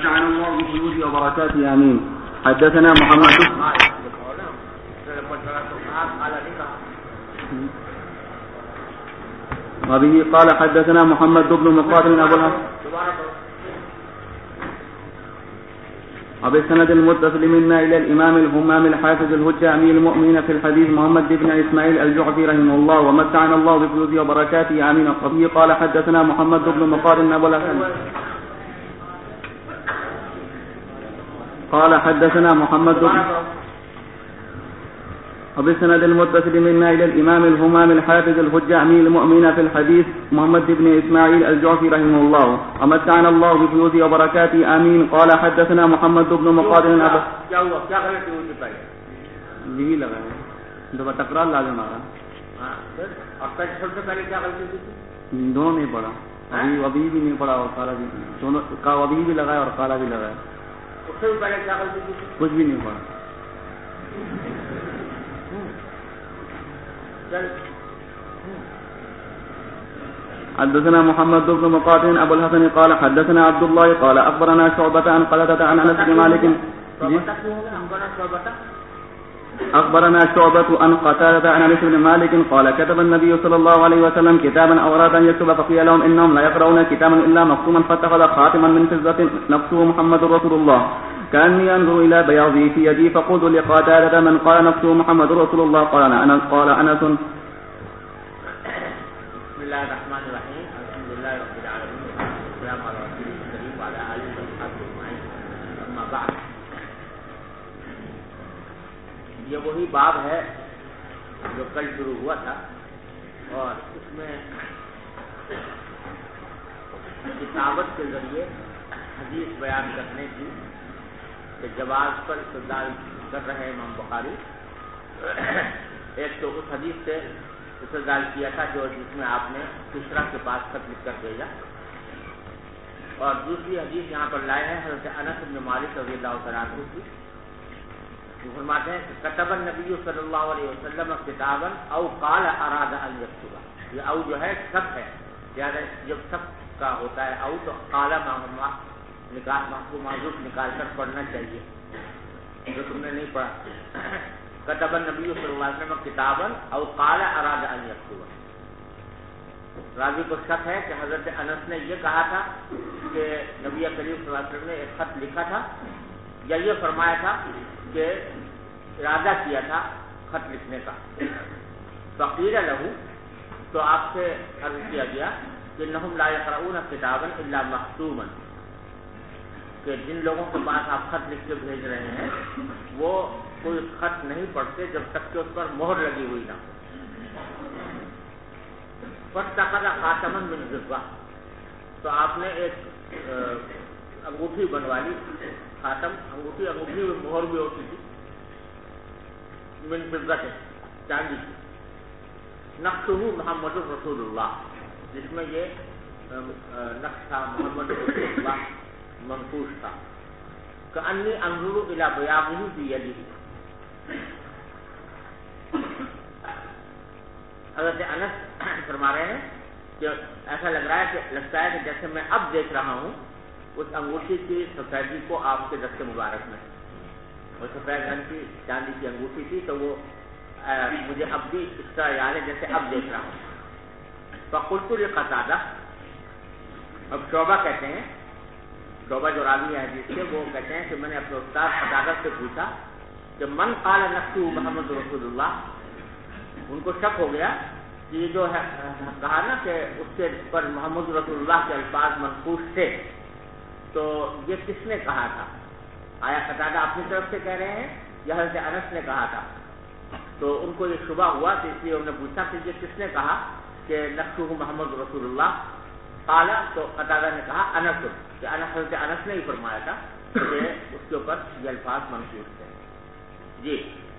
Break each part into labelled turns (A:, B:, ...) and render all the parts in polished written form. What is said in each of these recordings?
A: ومتعنا الله بحدود وبركاته آمين. حدثنا محمد وبه قال حدثنا محمد بن مقاتل أبو الحسن وبالسند المتصل منا إلى الإمام الهمام الحافظ الهجة أمير المؤمنين في الحديث محمد بن إسماعيل الجعفي رحمه الله ومتعنا الله بفضله وبركاته آمين. وبه قال حدثنا محمد بن مقاتل أبو الحسن قال حدثنا محمد بن وبالسند المتصل منا إلى الإمام الهمام الحافظ الحجة أمير المؤمنين في الحديث محمد بن إسماعيل الجعفي رحمه الله ومتعنا الله بفضله وبركاته آمين. قال حدثنا محمد بن مقاتل أبو یہی لگا ہے دو تکرار لازم آ رہا دونوں نہیں پڑھا ابھی بھی نہیں پڑھا اور کالا بھی دونوں کا ابھی بھی لگا ہے اور کالا بھی لگا ہے کچھ بھی نہیں پڑھا. حدثنا محمد بن مقاتل ابو الحسن قال حدثنا عبد الله قال اخبرنا شعبة عن قتادة عن انس بن مالك اخبرنا شعبة عن قتادة عن انس بن مالك قال كتب النبي صلى الله عليه وسلم كتابا او اراد ان يكتب فقيل لهم انهم لا يقرؤون كتابا الا مختوما فاتخذ خاتما من فضة نفسه محمد رسول الله كأني أنظر إلى بياضه في يدي فقلت لقتادة من قال نفسه محمد رسول الله قال أنس بسم
B: الله الرحمن الرحيم الحمد لله رب العالمين والسلام على رسوله الكريم وعلى آله وصحبه أجمعين أما بعد. یہ وہی باب ہے جو کل شروع ہوا تھا اور اس میں کتابت کے ذریعے حدیث بیان کرنے کی کہ جواز پر استدلال کر رہے امام بخاری. ایک تو اس حدیث سے استدلال کیا تھا جو جس میں آپ نے کسرا کے پاس خط لکھ کر بھیجا اور دوسری حدیث یہاں پر لائے ہیں حضرت انس بن مالک رضی اللہ تعالیٰ عنہ کی. فرماتے ہیں کہ کتب النبی صلی اللہ علیہ وسلم کتابا او قال اراد ان یکتب. یہ او جو ہے سب ہے زیادہ جب سب کا ہوتا ہے او تو قال معذوف نکال کر پڑھنا چاہیے جو تم نے نہیں پڑھا. کتب النبی صلی اللہ علیہ وسلم کتابا او قال اراد ان یکتب. راوی کو شک ہے کہ حضرت انس نے یہ کہا تھا کہ نبی کریم صلی اللہ علیہ وسلم نے ایک خط لکھا تھا یا یہ فرمایا تھا کہ ارادہ کیا تھا خط لکھنے کا. فقیل لہ تو آپ سے عرض کیا گیا کہ انہم لا یقرؤون کتابا الا مختوما کہ جن لوگوں کے پاس آپ خط لکھ کے بھیج رہے ہیں وہ کوئی خط نہیں پڑھتے جب تک کہ اس پر مہر لگی ہوئی نہ ہو. فاتخذ خاتما من فضة تو آپ نے ایک انگوٹھی بنوا لی. خاتم انگوٹھی میں مہر بھی ہوتی تھی من فضة چاندی کی. نقشہ محمد رسول اللہ جس میں یہ نقش تھا محمد رسول اللہ منقوش تھا. کأنی انظر الی بیاضہ فی یدہ. حضرت انس فرما رہے ہیں کہ ایسا لگتا ہے کہ جیسے میں اب دیکھ رہا ہوں اس انگوٹھی کی سفیدی کو آپ کے دست مبارک میں. اور سفید رنگ کی چاندی کی انگوٹھی تھی تو وہ مجھے اب بھی اس طرح یاد ہے جیسے اب دیکھ رہا ہوں. فقلت لقتادہ اب شعبہ کہتے ہیں شعبہ جو راوی ہے حدیث سے وہ کہتے ہیں کہ میں نے اپنے استاد قتادہ سے پوچھا کہ من قال نفسه محمد رسول اللہ. ان کو شک ہو گیا کہ یہ جو ہے کہا نا کہ اس کے پر محمد رسول اللہ کے الفاظ منقوش تھے تو یہ کس نے کہا تھا؟ آیا قتادہ اپنی طرف سے کہہ رہے ہیں یا حضرت انس نے کہا تھا؟ تو ان کو یہ شبہ ہوا تو اس لیے انہوں نے پوچھا کہ یہ کس نے کہا کہ نفسہ محمد رسول اللہ. قال تو قتادہ نے کہا انس کہ حضرت انس نے ہی فرمایا تھا کہ اس کے اوپر یہ الفاظ منقوش تھے. جی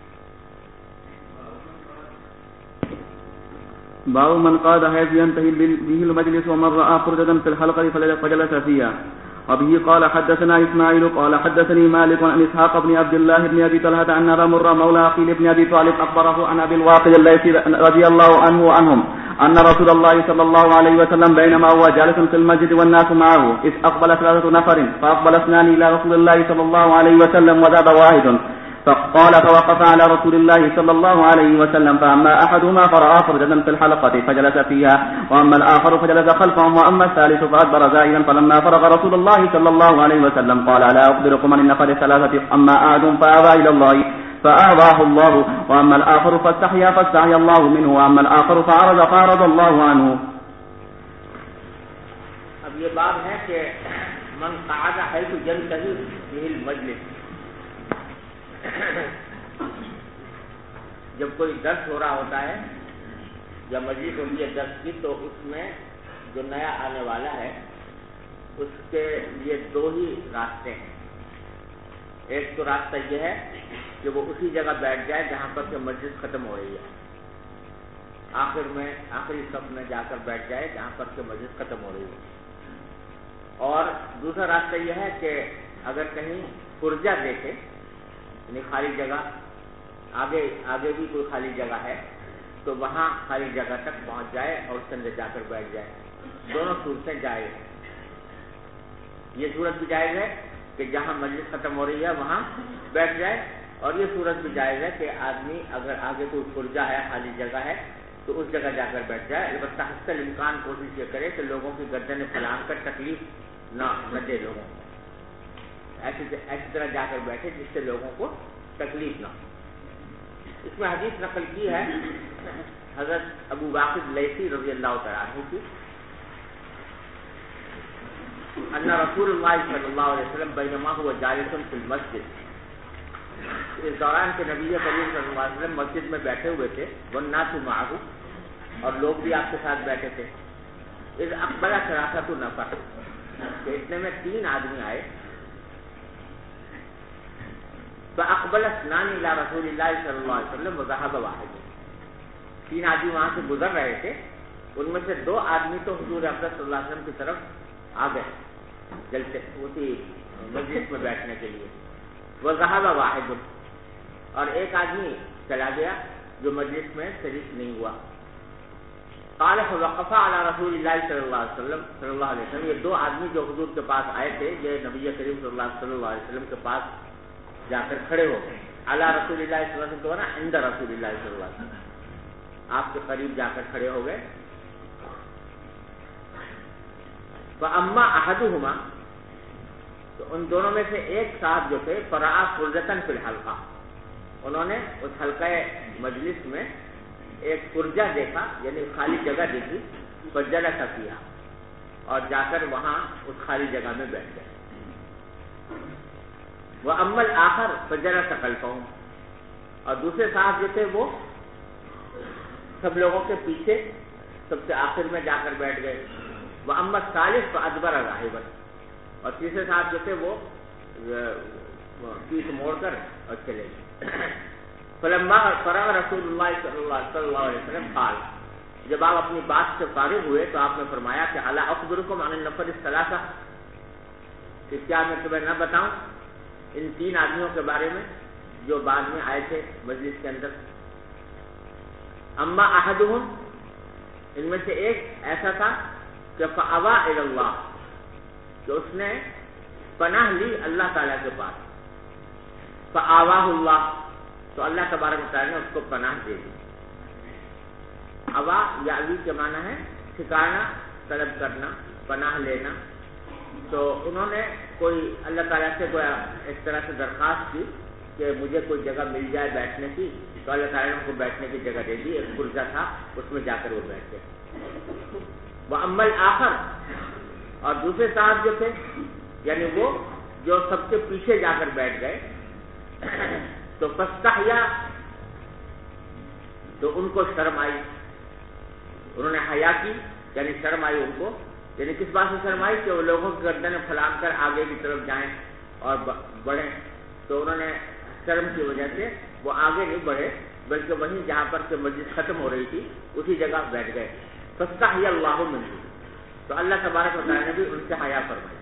A: باب من قاد حيث ينتهي به المجلس ومن رأى فرجة في الحلقة فجلس فيها. وبه قال حدثنا إسماعيل قال حدثني مالك عن إسحاق بن عبد الله بن أبي طلحة أن أبا مرة مولى عقيل بن أبي طالب أخبره عن أبي الواقد الليثي رضي الله عنه وعنهم أن رسول الله صلى الله عليه وسلم بينما هو جالس في المسجد والناس معه إذ أقبل 3 نفر فأقبل 2 إلى رسول الله صلى الله عليه وسلم وذهب واحد فقال فوقف على رسول الله صلى الله عليه وسلم فأما أحدهما فرأى فرجة في الحلقة فجلس فيها وأما الآخر فجلس خلفهم وأما الثالث فأدبر زائدا فلما فرغ رسول الله صلى الله عليه وسلم قال لا أخبركم عن النفر 3 أما أحدهم فأبى إلى الله فآباه الله وأما الآخر فاستحيا الله منه وأما الآخر فعرض الله عنه.
B: اب یہ باب ہے کہ من قعد حيث ينتهي به المجلس، جب کوئی درس ہو رہا ہوتا ہے یا مجلس ہوتی ہے درس کی، تو اس میں جو نیا آنے والا ہے اس کے لیے 2 ہی راستے ہیں. ایک تو راستہ یہ ہے کہ وہ اسی جگہ بیٹھ جائے جہاں پر کہ مجلس ختم ہو رہی ہے، آخری صف میں جا کر بیٹھ جائے جہاں پر کہ مجلس ختم ہو رہی ہے. اور دوسرا راستہ یہ ہے کہ اگر کہیں پرجا دیکھے، یعنی خالی جگہ، آگے بھی کوئی خالی جگہ ہے تو وہاں خالی جگہ تک پہنچ جائے اور اس کے اندر جا کر بیٹھ جائے. دونوں صورتیں جائز ہیں. یہ صورت بھی جائز ہے کہ جہاں مجلس ختم ہو رہی ہے وہاں بیٹھ جائے، اور یہ صورت بھی جائز ہے کہ آدمی اگر آگے کوئی پرجا ہے، خالی جگہ ہے، تو اس جگہ جا کر بیٹھ جائے. البتہ حسب الامکان کوشش یہ کرے کہ لوگوں کی گردنیں پھیلا کر تکلیف نہ دے لوگوں کو، ایسی طرح جا کر بیٹھے جس سے لوگوں کو تکلیف نہ ہو. اس میں حدیث نقل کی ہے حضرت ابو واقد لیثی رضی اللہ تعالیٰ عنہ کی، ان رسول اللہ صلی اللہ علیہ وسلم بینما هو جالس فی المسجد، اس دوران کے نبی کریم صلی اللہ علیہ وسلم مسجد میں بیٹھے ہوئے تھے، والناس معه، اور لوگ بھی آپ کے ساتھ بیٹھے تھے. اذ اقبل 3 نفر، کہ اتنے میں 3 آدمی آئے. فاقبل 2 الى رسول اللہ صلی اللہ علیہ وسلم وذهب واحد، 3 آدمی وہاں سے گزر رہے تھے، ان میں سے 2 آدمی تو حضور اقدس صلی اللہ علیہ وسلم کی طرف آ گئے جلسے اسی مجلس میں بیٹھنے کے لیے. وذهب واحد، اور ایک آدمی چلا گیا جو مجلس میں شریک نہیں ہوا. قال فوقف على رسول اللہ صلی اللہ علیہ وسلم یہ 2 آدمی جو حضور کے پاس آئے تھے، یہ نبی کریم صلی اللہ علیہ وسلم کے پاس جا کر کھڑے ہو گئے. علی رسول اللہ صلی اللہ علیہ وسلم نا عند رسول اللہ صلی اللہ علیہ وسلم، آپ کے قریب جا کر کھڑے ہو گئے. فاما احدهما، تو ان دونوں میں سے ایک صاحب جو تھے، فرآ فرجۃ فی الحلقہ، انہوں نے اس حلقہ مجلس میں ایک فرجہ دیکھا، یعنی خالی جگہ دیکھی. فجلس فیہا، اور جا کر وہاں اس خالی جگہ میں بیٹھ گئے. وَأَمَّا الْآخَرُ فَجَلَسَ خَلْفَهُمْ، اور دوسرے صاحب جو تھے وہ سب لوگوں کے پیچھے سب سے آخر میں جا کر بیٹھ گئے. وَأَمَّا الثَّالِثُ فَأَدْبَرَ ذَاهِبًا، اور تیسرے صاحب جو تھے وہ پیٹھ موڑ کر اور چلے گئے. فَلَمَّا فَرَغَ رَسُولُ اللَّهِ صلی اللہ علیہ وسلم قال، جب آپ اپنی بات سے فارغ ہوئے تو آپ نے فرمایا کہ الا اخبرکم عن النفر الثلاثہ، کہ کیا میں تمہیں نہ بتاؤں ان 3 آدمیوں کے بارے میں جو بعد میں آئے تھے مجلس کے اندر. اما احدهم، ان میں سے ایک ایسا تھا کہ فاوا الی اللہ، کہ اس نے پناہ لی اللہ تعالیٰ کے پاس. فآواہ اللہ، تو اللہ تبارک و تعالیٰ نے اس کو پناہ دے دی. اوا یاوی کے معنی ہے ٹھکانا، طلب کرنا، پناہ لینا. تو انہوں نے کوئی اللہ تعالیٰ سے کوئی اس طرح سے درخواست کی کہ مجھے کوئی جگہ مل جائے بیٹھنے کی، تو اللہ تعالیٰ نے ان کو بیٹھنے کی جگہ دے دی. ایک پرجا تھا، اس میں جا کر وہ بیٹھ گئے. وَأَمَّا الْآخَرُ، اور دوسرے صاحب جو تھے یعنی وہ جو سب سے پیچھے جا کر بیٹھ گئے، تو فَاسْتَحْيَا، تو ان کو شرم آئی، انہوں نے حیا کی، یعنی شرم آئی ان کو. یعنی کس بات سے شرم آئی کہ وہ لوگوں کی گردنیں پھیلا کر آگے کی طرف جائیں اور بڑھیں. تو انہوں نے شرم کی وجہ سے وہ آگے نہیں بڑھے، بلکہ وہیں جہاں پر کہ مجلس ختم ہو رہی تھی اسی جگہ بیٹھ گئے. فاستحیا اللہ منہ، تو اللہ تبارک و تعالیٰ نے بھی ان سے حیا فرمائی.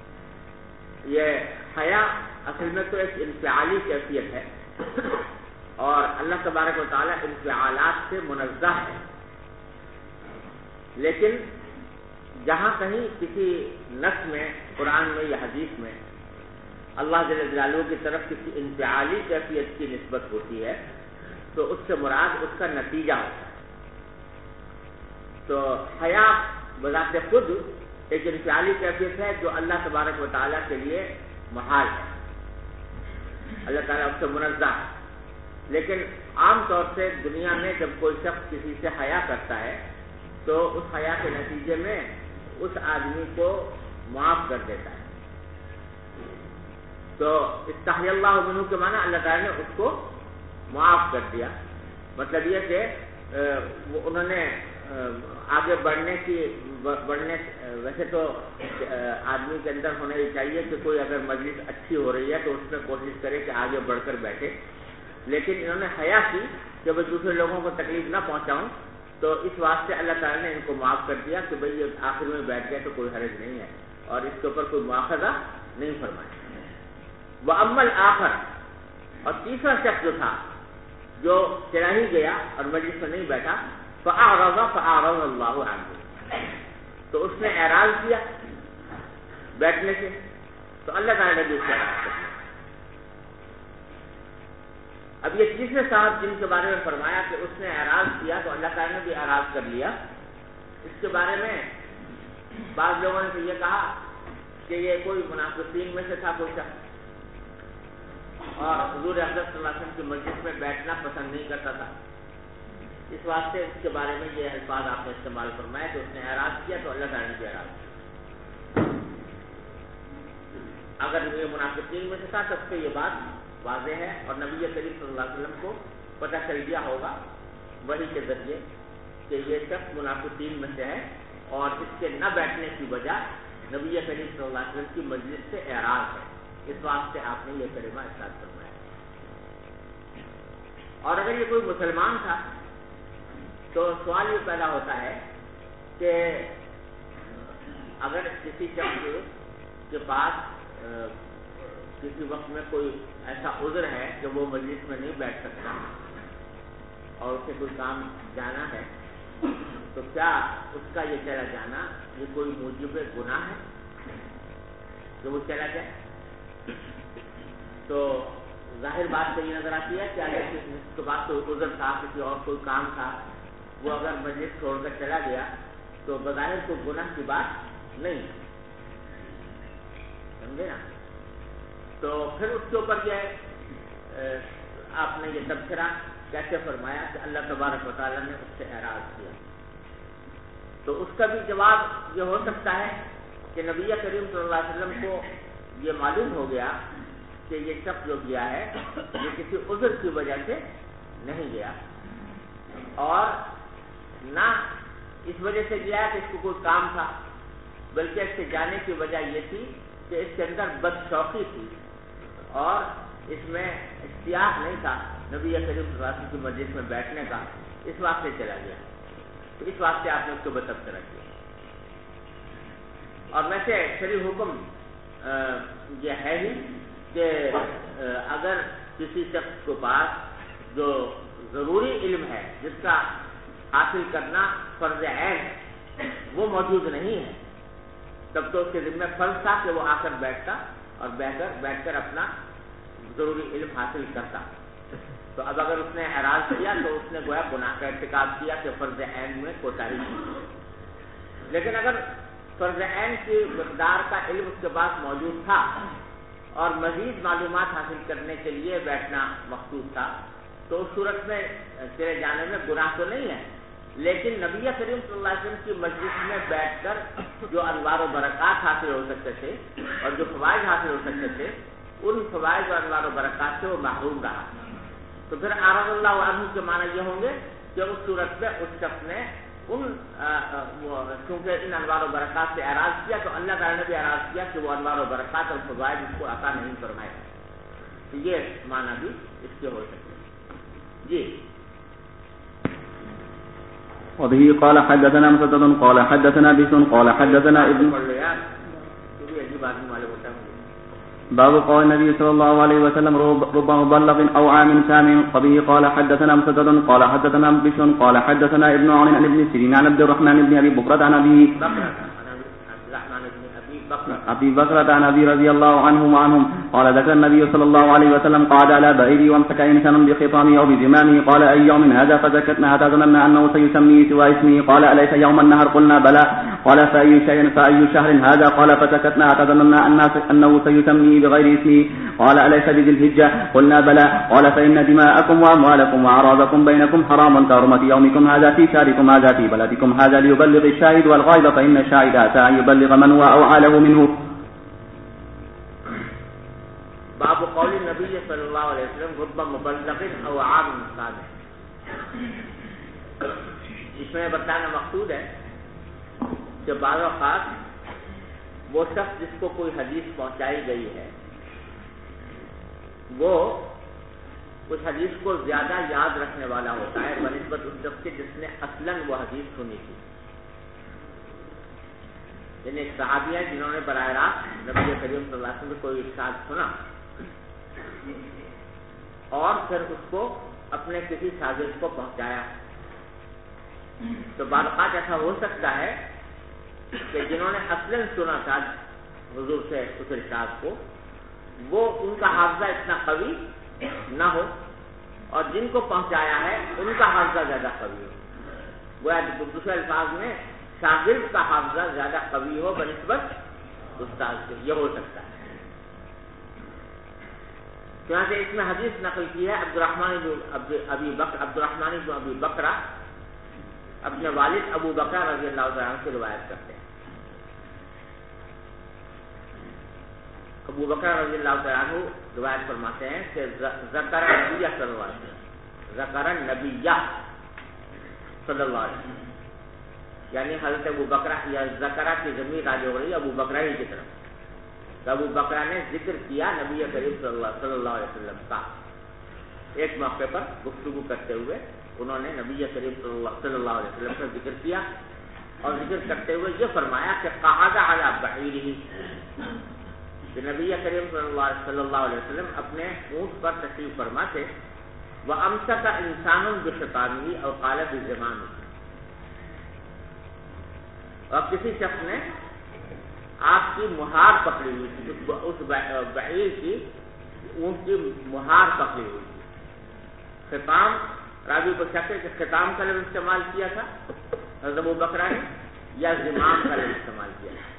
B: یہ حیا اصل میں تو ایک انفعالی کیفیت ہے اور اللہ تبارک و تعالیٰ انفعالات سے منزہ ہے، لیکن جہاں کہیں کسی نص میں، قرآن میں یا حدیث میں اللہ جل جلالہ کی طرف کسی انفعالی کیفیت کی نسبت ہوتی ہے تو اس سے مراد اس کا نتیجہ ہوتا ہے۔ تو حیا بذات خود ایک انفعالی کیفیت ہے جو اللہ تبارک و تعالیٰ کے لیے محال ہے، اللہ تعالیٰ اس سے منزہ ہے، لیکن عام طور سے دنیا میں جب کوئی شخص کسی سے حیا کرتا ہے تو اس حیا کے نتیجے میں اس آدمی کو معاف کر دیتا ہے۔ تو استحی اللہ منہ کے معنی اللہ تعالیٰ نے اس کو معاف کر دیا، مطلب یہ کہ انہوں نے آگے بڑھنے ویسے تو آدمی کے اندر ہونا یہ چاہیے کہ کوئی اگر مجلس اچھی ہو رہی ہے تو اس میں کوشش کرے کہ آگے بڑھ کر بیٹھے، لیکن انہوں نے حیا کی کہ میں دوسرے لوگوں کو تکلیف نہ پہنچاؤں، تو اس واسطے اللہ تعالیٰ نے ان کو معاف کر دیا کہ بھئی یہ آخر میں بیٹھ گئے تو کوئی حرج نہیں ہے، اور اس کے اوپر کوئی مواخذہ نہیں فرمایا۔ وَأَمَّا الْآخَرُ، اور تیسرا شخص جو تھا جو چلا ہی گیا اور مجلس میں نہیں بیٹھا، فَأَعْرَضَ اللَّهُ عَنْهُ، تو اس نے اعراض کیا بیٹھنے سے، تو اللہ تعالیٰ نے بھی اس سے اعراض کر دیا۔ اب یہ تیسرے صاحب جن کے بارے میں فرمایا کہ اس نے اعراض کیا تو اللہ تعالیٰ نے بھی اعراض کر لیا، اس کے بارے میں بعض لوگوں نے تو یہ کہا کہ یہ کوئی منافقین میں سے تھا کوئی شخص، اور حضور اقدس صلی اللہ علیہ وسلم کی مسجد میں بیٹھنا پسند نہیں کرتا تھا، اس واسطے اس کے بارے میں یہ الفاظ آپ نے استعمال فرمایا کہ اس نے اعراض کیا تو اللہ تعالیٰ نے بھی اعراض کیا۔ اگر یہ منافقین میں سے تھا تب سے یہ بات واضح ہے، اور نبی کریم صلی اللہ علیہ وسلم کو پتہ چل گیا ہوگا وحی کے ذریعے کہ یہ شخص منافقین میں سے ہے، اور اس کے نہ بیٹھنے کی وجہ نبی کریم صلی اللہ علیہ وسلم کی مجلس سے اعراض ہے، اس واسطے آپ نے یہ کلمہ ارشاد فرمایا۔ اور اگر یہ کوئی مسلمان تھا تو سوال یہ پیدا ہوتا ہے کہ اگر کسی شخص کے پاس کسی وقت میں کوئی ایسا عذر ہے کہ وہ مجلس میں نہیں بیٹھ سکتا اور اسے کوئی کام جانا ہے، تو کیا اس کا یہ چلا جانا یہ کوئی موجب گناہ ہے کہ وہ چلا جائے؟ تو ظاہر بات تو یہ نظر آتی ہے کہ اگر کسی کے پاس کوئی عذر تھا، کسی اور کوئی کام تھا، وہ اگر مجلس چھوڑ کر چلا گیا تو بظاہر کوئی گناہ کی بات نہیں، سمجھے نا؟ تو پھر اس کے اوپر یہ آپ نے یہ تبصرہ کیسے فرمایا کہ اللہ تبارک و تعالیٰ نے اس سے اعراض کیا؟ تو اس کا بھی جواب یہ ہو سکتا ہے کہ نبی کریم صلی اللہ علیہ وسلم کو یہ معلوم ہو گیا کہ یہ شخص جو گیا ہے یہ کسی عذر کی وجہ سے نہیں گیا، اور نہ اس وجہ سے گیا کہ اس کو کوئی کام تھا، بلکہ اس کے جانے کی وجہ یہ تھی کہ اس کے اندر بدشوقی تھی اور اس میں اشتیاق نہیں تھا نبی کریم صلی اللہ علیہ وسلم کی مجلس میں بیٹھنے کا، اس واسطے چلا گیا، تو اس واسطے آپ نے اس کو بتبصرہ کیا۔ اور ویسے شرعی حکم یہ ہے ہی کہ اگر کسی شخص کے پاس جو ضروری علم ہے جس کا حاصل کرنا فرض عین ہے وہ موجود نہیں ہے، تب تو اس کے ذمہ فرض تھا کہ وہ آ کر بیٹھتا اور بیٹھ کر اپنا ضروری علم حاصل کرتا۔ تو اب اگر اس نے اعراض کیا تو اس نے گویا گناہ کا ارتکاب کیا کہ فرض عین میں کوتاہی کی۔ لیکن اگر فرض عین کی مقدار کا علم اس کے پاس موجود تھا اور مزید معلومات حاصل کرنے کے لیے بیٹھنا مقصود تھا تو اس صورت میں چلے جانے میں گناہ تو نہیں ہے، لیکن نبی کریم صلی اللہ علیہ وسلم کی مجلس میں بیٹھ کر جو انوار و برکات حاصل ہو سکتے تھے اور جو فوائد حاصل ہو سکتے تھے ان فوائد اور انوار و برکات سے وہ محروم رہا، تو پھر اعراض اللہ عنہ کے معنی یہ ہوں گے کہ اس صورت میں اس شخص نے چونکہ ان انوار و برکات سے اعراض کیا تو اللہ تعالیٰ نے بھی اعراض کیا کہ وہ انوار و برکات اور فوائد اس کو عطا نہیں فرمائے، تو یہ معنی بھی اس کے ہو سکتے ہیں۔ جی
A: وبه قال حدثنا مسدد قال حدثنا بشر قال حدثنا ابن
B: پڑھ لو یار، تو بھی عجیب آدمی والے ہوتا ہے
A: باب قول النبي صلى الله عليه وسلم رب مبلغ أو عام سامع. وبه قال حدثنا مسدد قال حدثنا بشر قال حدثنا ابن عون عن ابن سيرين عن عبد الرحمن بن أبي بكرة عن أبي بكرة عن أبي رضي الله عنه وعنهم قال ذكر النبي صلى الله عليه وسلم قعد على بعيره وامسك إنسان بخطامه أو بزمامه قال أي يوم هذا فسكتنا حتى ظننا أنه سيسميه سوى اسمه قال أليس يوم النهر قلنا بلى قال فأي شهر هذا قال فسكتنا حتى ظننا أنه سيسميه بغير اسمه قال أليس بذي الحجة قلنا بلى قال فإن دماءكم وأموالكم وأعراضكم بينكم حرام كحرمة يومكم هذا في شهركم هذا في بلدكم هذا ليبلغ الشاهد والغائب فإن الشاهد أتى أن يبلغ من هو أوعى له منه.
B: باب قول النبی صلی اللہ علیہ وسلم رب مبلغ او عام سامع. اس میں بتانا مقصود ہے کہ بعض اوقات وہ شخص جس کو کوئی حدیث پہنچائی گئی ہے وہ اس حدیث کو زیادہ یاد رکھنے والا ہوتا ہے بنسبت اس شخص کے جس نے اصلاً وہ حدیث سنی تھی. یعنی ایک صحابی ہے جنہوں نے براہ راست نبی کریم صلی اللہ علیہ وسلم سے کوئی ارشاد سنا اور پھر اس کو اپنے کسی شاگرد کو پہنچایا. تو بعض اوقات ایسا ہو سکتا ہے کہ جنہوں نے اصلاً سنا تھا حضور سے اس ارشاد کو وہ ان کا حافظہ اتنا قوی نہ ہو اور جن کو پہنچایا ہے ان کا حافظہ زیادہ قوی ہو. گویا دوسرے الفاظ میں شاگرد کا حافظہ زیادہ قوی ہو بنسبت استاد سے. یہ ہو سکتا ہے. چنانچہ اس میں حدیث نقل کی ہے عبد الرحمن بن ابی بکرہ اپنے والد ابو بکر رضی اللہ تعالیٰ عنہ سے روایت کرتے ہیں. ابو بکر رضی اللہ تعالیٰ عنہ روایت فرماتے ہیں کہ ذکر نبی صلی اللہ علیہ وسلم یعنی حضرت ابو بکرہ یا ذکرہ کی ضمیر راجع ہو رہی ہے ابو بکرہ ہی کی طرف. تو ابو بکرہ نے ذکر کیا نبی کریم صلی اللہ علیہ وسلم کا. ایک موقع پر گفتگو کرتے ہوئے انہوں نے نبی کریم صلی اللہ علیہ وسلم کا ذکر کیا اور ذکر کرتے ہوئے یہ فرمایا کہ قعد علی بعیرہ کہ نبی کریم صلی اللہ علیہ وسلم اپنے اونٹ پر تشریف فرما تھے. وامسک انسان بخطامہ اور قال بزمامہ اور کسی شخص نے آپ کی مہار پکڑی ہوئی تھی اس بعیر کی اونٹ کی مہار پکڑی ہوئی تھی. خطام راوی کو شک ہے کہ خطام کا لفظ استعمال کیا تھا حضرت ابو بکرہ نے یا زمام کا لفظ استعمال کیا تھا.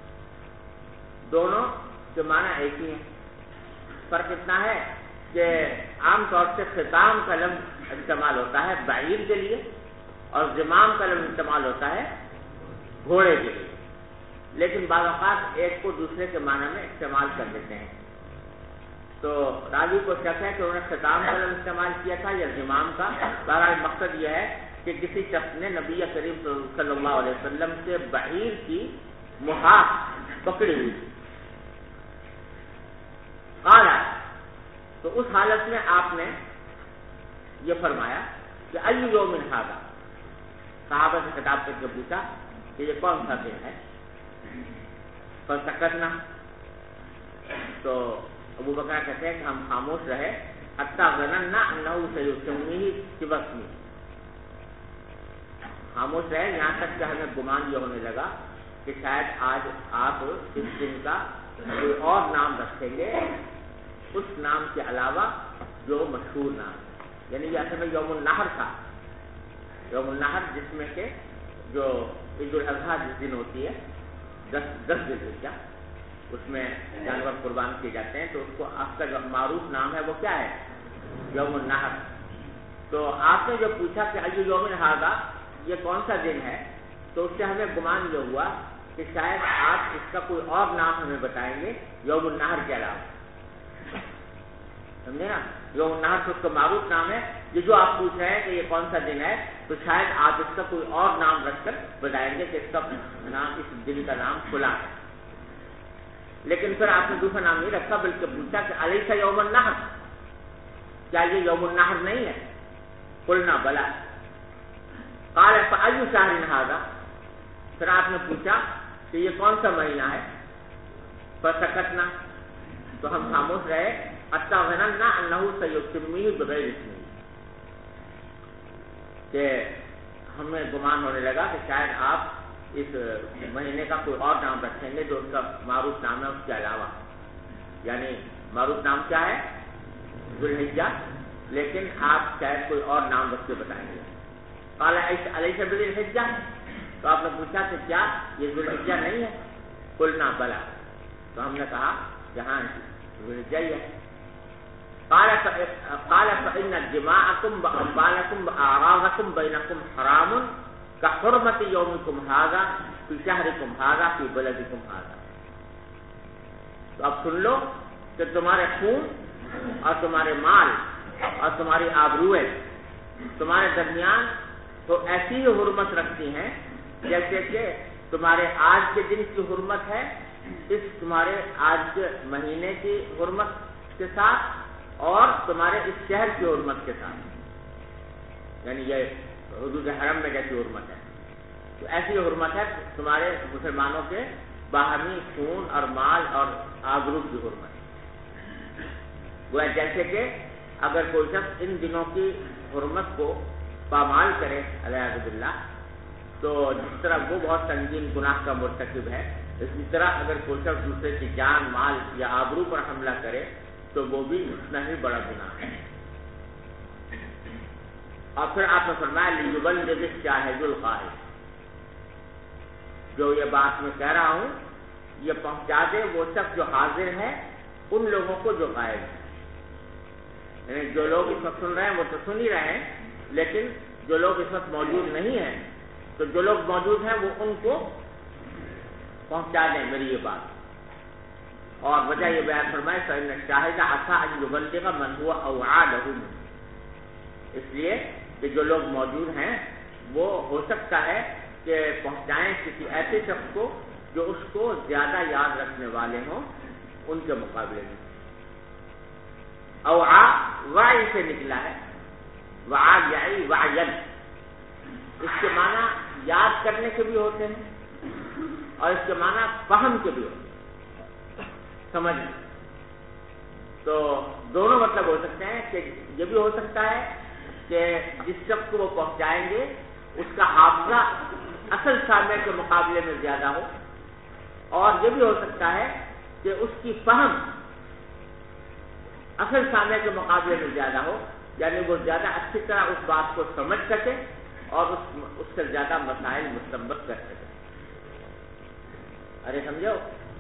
B: دونوں کے معنی ایک ہی ہیں. فرق اتنا ہے کہ عام طور سے خطام کا لفظ استعمال ہوتا ہے بعیر کے لیے اور زمام کا لفظ استعمال ہوتا ہے گھوڑے کے لیے. لیکن بعض اوقات ایک کو دوسرے کے معنی میں استعمال کر دیتے ہیں. تو راوی کو شک ہے کہ انہوں نے خطام کا لفظ استعمال کیا تھا یا زمام کا. بہرحال مقصد یہ ہے کہ کسی شخص نے نبی کریم صلی اللہ علیہ وسلم سے بعیر کی مہار پکڑی ہوئی تھی. قال تو اس حالت میں آپ نے یہ فرمایا کہ ای یوم ھذا. صحابہ سے خطاب کر کے پوچھا کہ یہ کون سا دن ہے. فسکتنا تو ابو بکر کہتے ہیں کہ ہم خاموش رہے حتی ظننا انہ سیسمیہ باسمہ. خاموش رہے یہاں تک کہ ہمیں گمان یہ ہونے لگا کہ شاید آج آپ اس دن کا کوئی اور نام رکھیں گے اس نام کے علاوہ جو مشہور نام ہے. یعنی یہ اصل میں یوم النحر تھا. یوم النحر جس میں کہ جو عید الاضحیٰ جس دن ہوتی ہے 10 ذی الحجہ اس میں جانور قربان کیے جاتے ہیں تو اس کو اب تک معروف نام ہے وہ کیا ہے یوم النحر. تو آپ نے جو پوچھا کہ ای یوم ھذا یہ کون سا دن ہے تو اس سے ہمیں گمان یہ ہوا کہ شاید آپ اس کا کوئی اور نام ہمیں بتائیں گے یوم النحر کے علاوہ. سمجھے نا. یوم النحر تو اس کا معروف نام ہے. یہ جو آپ پوچھ رہے ہیں کہ یہ کون سا دن ہے تو شاید آپ اس کا کوئی اور نام رکھ کر بتائیں گے کہ اس کا نام اس دن کا نام فلاں ہے. لیکن پھر آپ نے دوسرا نام نہیں رکھا بلکہ پوچھا کہ الیس یوم النحر کیا یہ یوم النحر نہیں ہے. قلنا بلا. قال فأي شهر هذا پھر آپ نے پوچھا کہ یہ کون سا مہینہ ہے. فسکتنا تو ہم خاموش رہے حتی ظننا انہ سیتمہ بغیر اسمہ، کہ ہمیں گمان ہونے لگا کہ شاید آپ اس مہینے کا کوئی اور نام رکھیں گے جو اس کا معروف نام ہے اس کے علاوہ، یعنی معروف نام کیا ہے؟ ذو الحجہ، لیکن آپ شاید کوئی اور نام رکھ کے بتائیں گے۔ قال الیس بذی الحجہ، تو آپ نے پوچھا کہ کیا یہ ذو الحجہ نہیں ہے؟ قلنا بلا، تو ہم نے کہا کہ ہاں ذو الحجہ ہی ہے۔ قال فإن دماءكم وأموالكم وأعراضكم بينكم حرام كحرمة يومكم هذا في شهركم هذا في بلدكم هذا۔ تو اب سن لو کہ تمہارے خون اور تمہارے مال اور تمہاری آبروئیں تمہارے درمیان تو ایسی ہی حرمت رکھتی ہیں جیسے کہ تمہارے آج کے دن کی حرمت ہے اس تمہارے آج کے مہینے کی حرمت کے ساتھ اور تمہارے اس شہر کی حرمت کے ساتھ، یعنی یہ حدود حرم میں جیسی حرمت ہے تو ایسی حرمت ہے تمہارے مسلمانوں کے باہمی خون اور مال اور آبرو کی حرمت۔ وہ جیسے کہ اگر کوئی شخص ان دنوں کی حرمت کو پامال کرے علیہ باللہ تو جس طرح وہ بہت سنگین گناہ کا مرتکب ہے، اسی طرح اگر کوئی شخص دوسرے کی جان، مال یا آبرو پر حملہ کرے تو وہ بھی اتنا ہی بڑا گناہ ہے۔ اور پھر آپ نے فرمایا لیبلغ الشاہد الغائب، جو یہ بات میں کہہ رہا ہوں یہ پہنچا دے وہ شخص جو حاضر ہے ان لوگوں کو جو غائب ہے، یعنی جو لوگ اس وقت سن رہے ہیں وہ تو سن ہی رہے ہیں، لیکن جو لوگ اس وقت موجود نہیں ہیں تو جو لوگ موجود ہیں وہ ان کو پہنچا دیں میری یہ بات۔ اور وجہ یہ بیان فرمائے فإن الشاہد عسى أن يبلغ من هو أوعى له، اس لیے کہ جو لوگ موجود ہیں وہ ہو سکتا ہے کہ پہنچائیں کسی ایسے شخص کو جو اس کو زیادہ یاد رکھنے والے ہوں ان کے مقابلے میں۔ اوعى وعی سے نکلا ہے، وعى یعی وعین، اس کے معنی یاد کرنے کے بھی ہوتے ہیں اور اس کے معنی فہم کے بھی ہوتے ہیں، سمجھ۔ تو دونوں مطلب ہو سکتے ہیں کہ یہ بھی ہو سکتا ہے کہ جس شخص کو وہ پہنچائیں گے اس کا حافظہ اصل سامع کے مقابلے میں زیادہ ہو، اور یہ بھی ہو سکتا ہے کہ اس کی فہم اصل سامع کے مقابلے میں زیادہ ہو، یعنی وہ زیادہ اچھی طرح اس بات کو سمجھ سکے اور اس سے زیادہ مسائل مستنبط کر سکے۔ ارے سمجھو،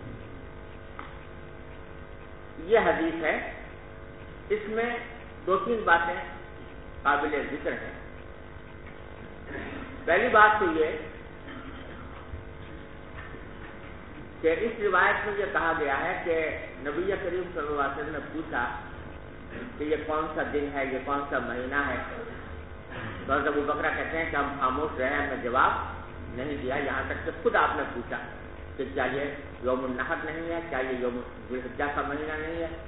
B: یہ حدیث ہے، اس میں دو تین باتیں قابل ذکر ہیں۔ پہلی بات تو یہ کہ اس روایت میں یہ کہا گیا ہے کہ نبی کریم صلی اللہ علیہ وسلم نے پوچھا کہ یہ کون سا دن ہے، یہ کون سا مہینہ ہے، تو حضرت ابو بکر کہتے ہیں کہ ہم خاموش رہے، ہم نے جواب نہیں دیا، یہاں تک کہ خود آپ نے پوچھا کہ کیا یہ یوم النحر نہیں ہے، کیا یہ یوم ذو الحجہ کا مہینہ نہیں ہے؟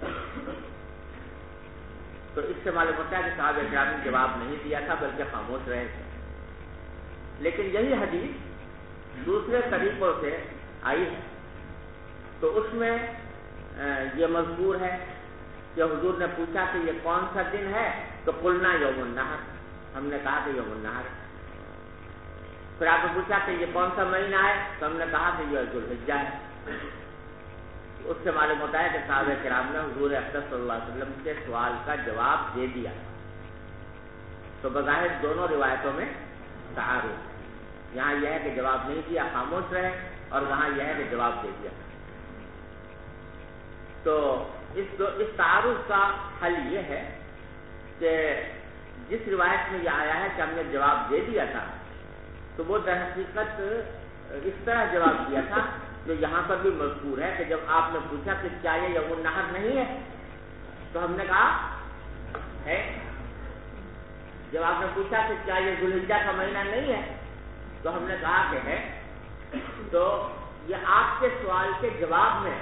B: تو اس سے معلوم ہوتا ہے کہ صحابہ کرام نے جواب نہیں دیا تھا بلکہ خاموش رہے تھے۔ لیکن یہی حدیث دوسرے طریقوں سے آئی ہے تو اس میں یہ مذکور ہے کہ حضور نے پوچھا کہ یہ کون سا دن ہے، تو قلنا یوم النحر، ہم نے کہا کہ یوم النحر۔ پھر آپ نے پوچھا کہ یہ کون سا مہینہ ہے، تو ہم نے کہا کہ یہ ذو الحجہ ہے۔ اس سے معلوم ہوتا ہے کہ صحابہ کرام نے حضور اکرم صلی اللہ علیہ وسلم کے سوال کا جواب دے دیا۔ تو بظاہر دونوں روایتوں میں تعارض ہے، یہاں یہ ہے کہ جواب نہیں دیا، خاموش رہے، اور وہاں یہ ہے کہ جواب دے دیا۔ تو اس تعارض کا حل یہ ہے کہ جس روایت میں یہ آیا ہے کہ ہم نے جواب دے دیا تھا تو وہ در حقیقت اس طرح جواب دیا تھا جو یہاں پر بھی مذکور ہے کہ جب آپ نے پوچھا کہ کیا یہ یوم النحر نہیں ہے، تو ہم نے کہا ہے۔ جب آپ نے پوچھا کہ کیا یہ ذو الحجہ کا مہینہ نہیں ہے، تو ہم نے کہا کہ ہے۔ تو یہ آپ کے سوال کے جواب میں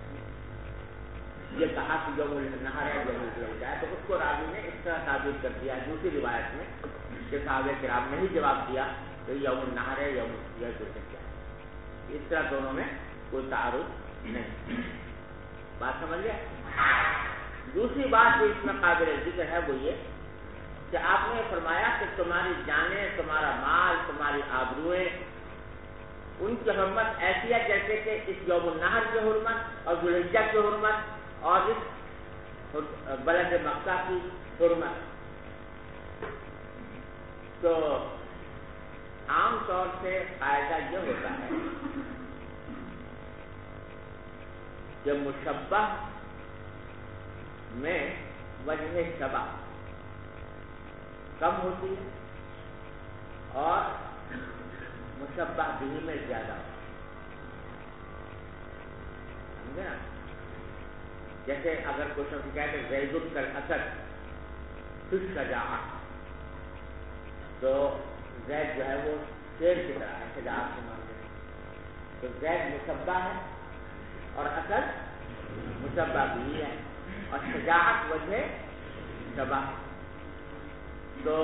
B: یہ کہا کہ یوم النحر ہے، یوم الحجہ ہے، تو اس کو راوی نے اس طرح ثابت کر دیا دوسری روایت میں کہ صحابہ کرام نے ہی جواب دیا کہ یوم النحر ہے، یوم ذو الحجہ ہے۔ اس طرح دونوں میں کوئی تعارض نہیں۔ بات سمجھ لیا؟ دوسری بات جو اس میں قابل ذکر ہے وہ یہ کہ آپ نے فرمایا کہ تمہاری جانیں، تمہارا مال، تمہاری آبروئیں، ان کی حرمت ایسی ہے جیسے کہ اس یوم النحر کی حرمت اور ذوالحجہ کی حرمت اور اس بلد مکہ کی حرمت۔ تو عام طور سے قاعدہ یہ ہوتا ہے کہ مشبہ میں وجہ شبہ کم ہوتی ہے اور مشبہ بھی میں زیادہ ہوتی ہے، سمجھے نا؟ جیسے اگر کوئی شخص کہتے ہیں زید کالاسد فی الشجاعۃ، تو زید جو ہے وہ شیر کی طرح ہے، شجاعت کے معاملے میں، تو زید مشبہ ہے اور اسد مشبہ بھی ہے، اور شجاعت وجہ شبہ۔ تو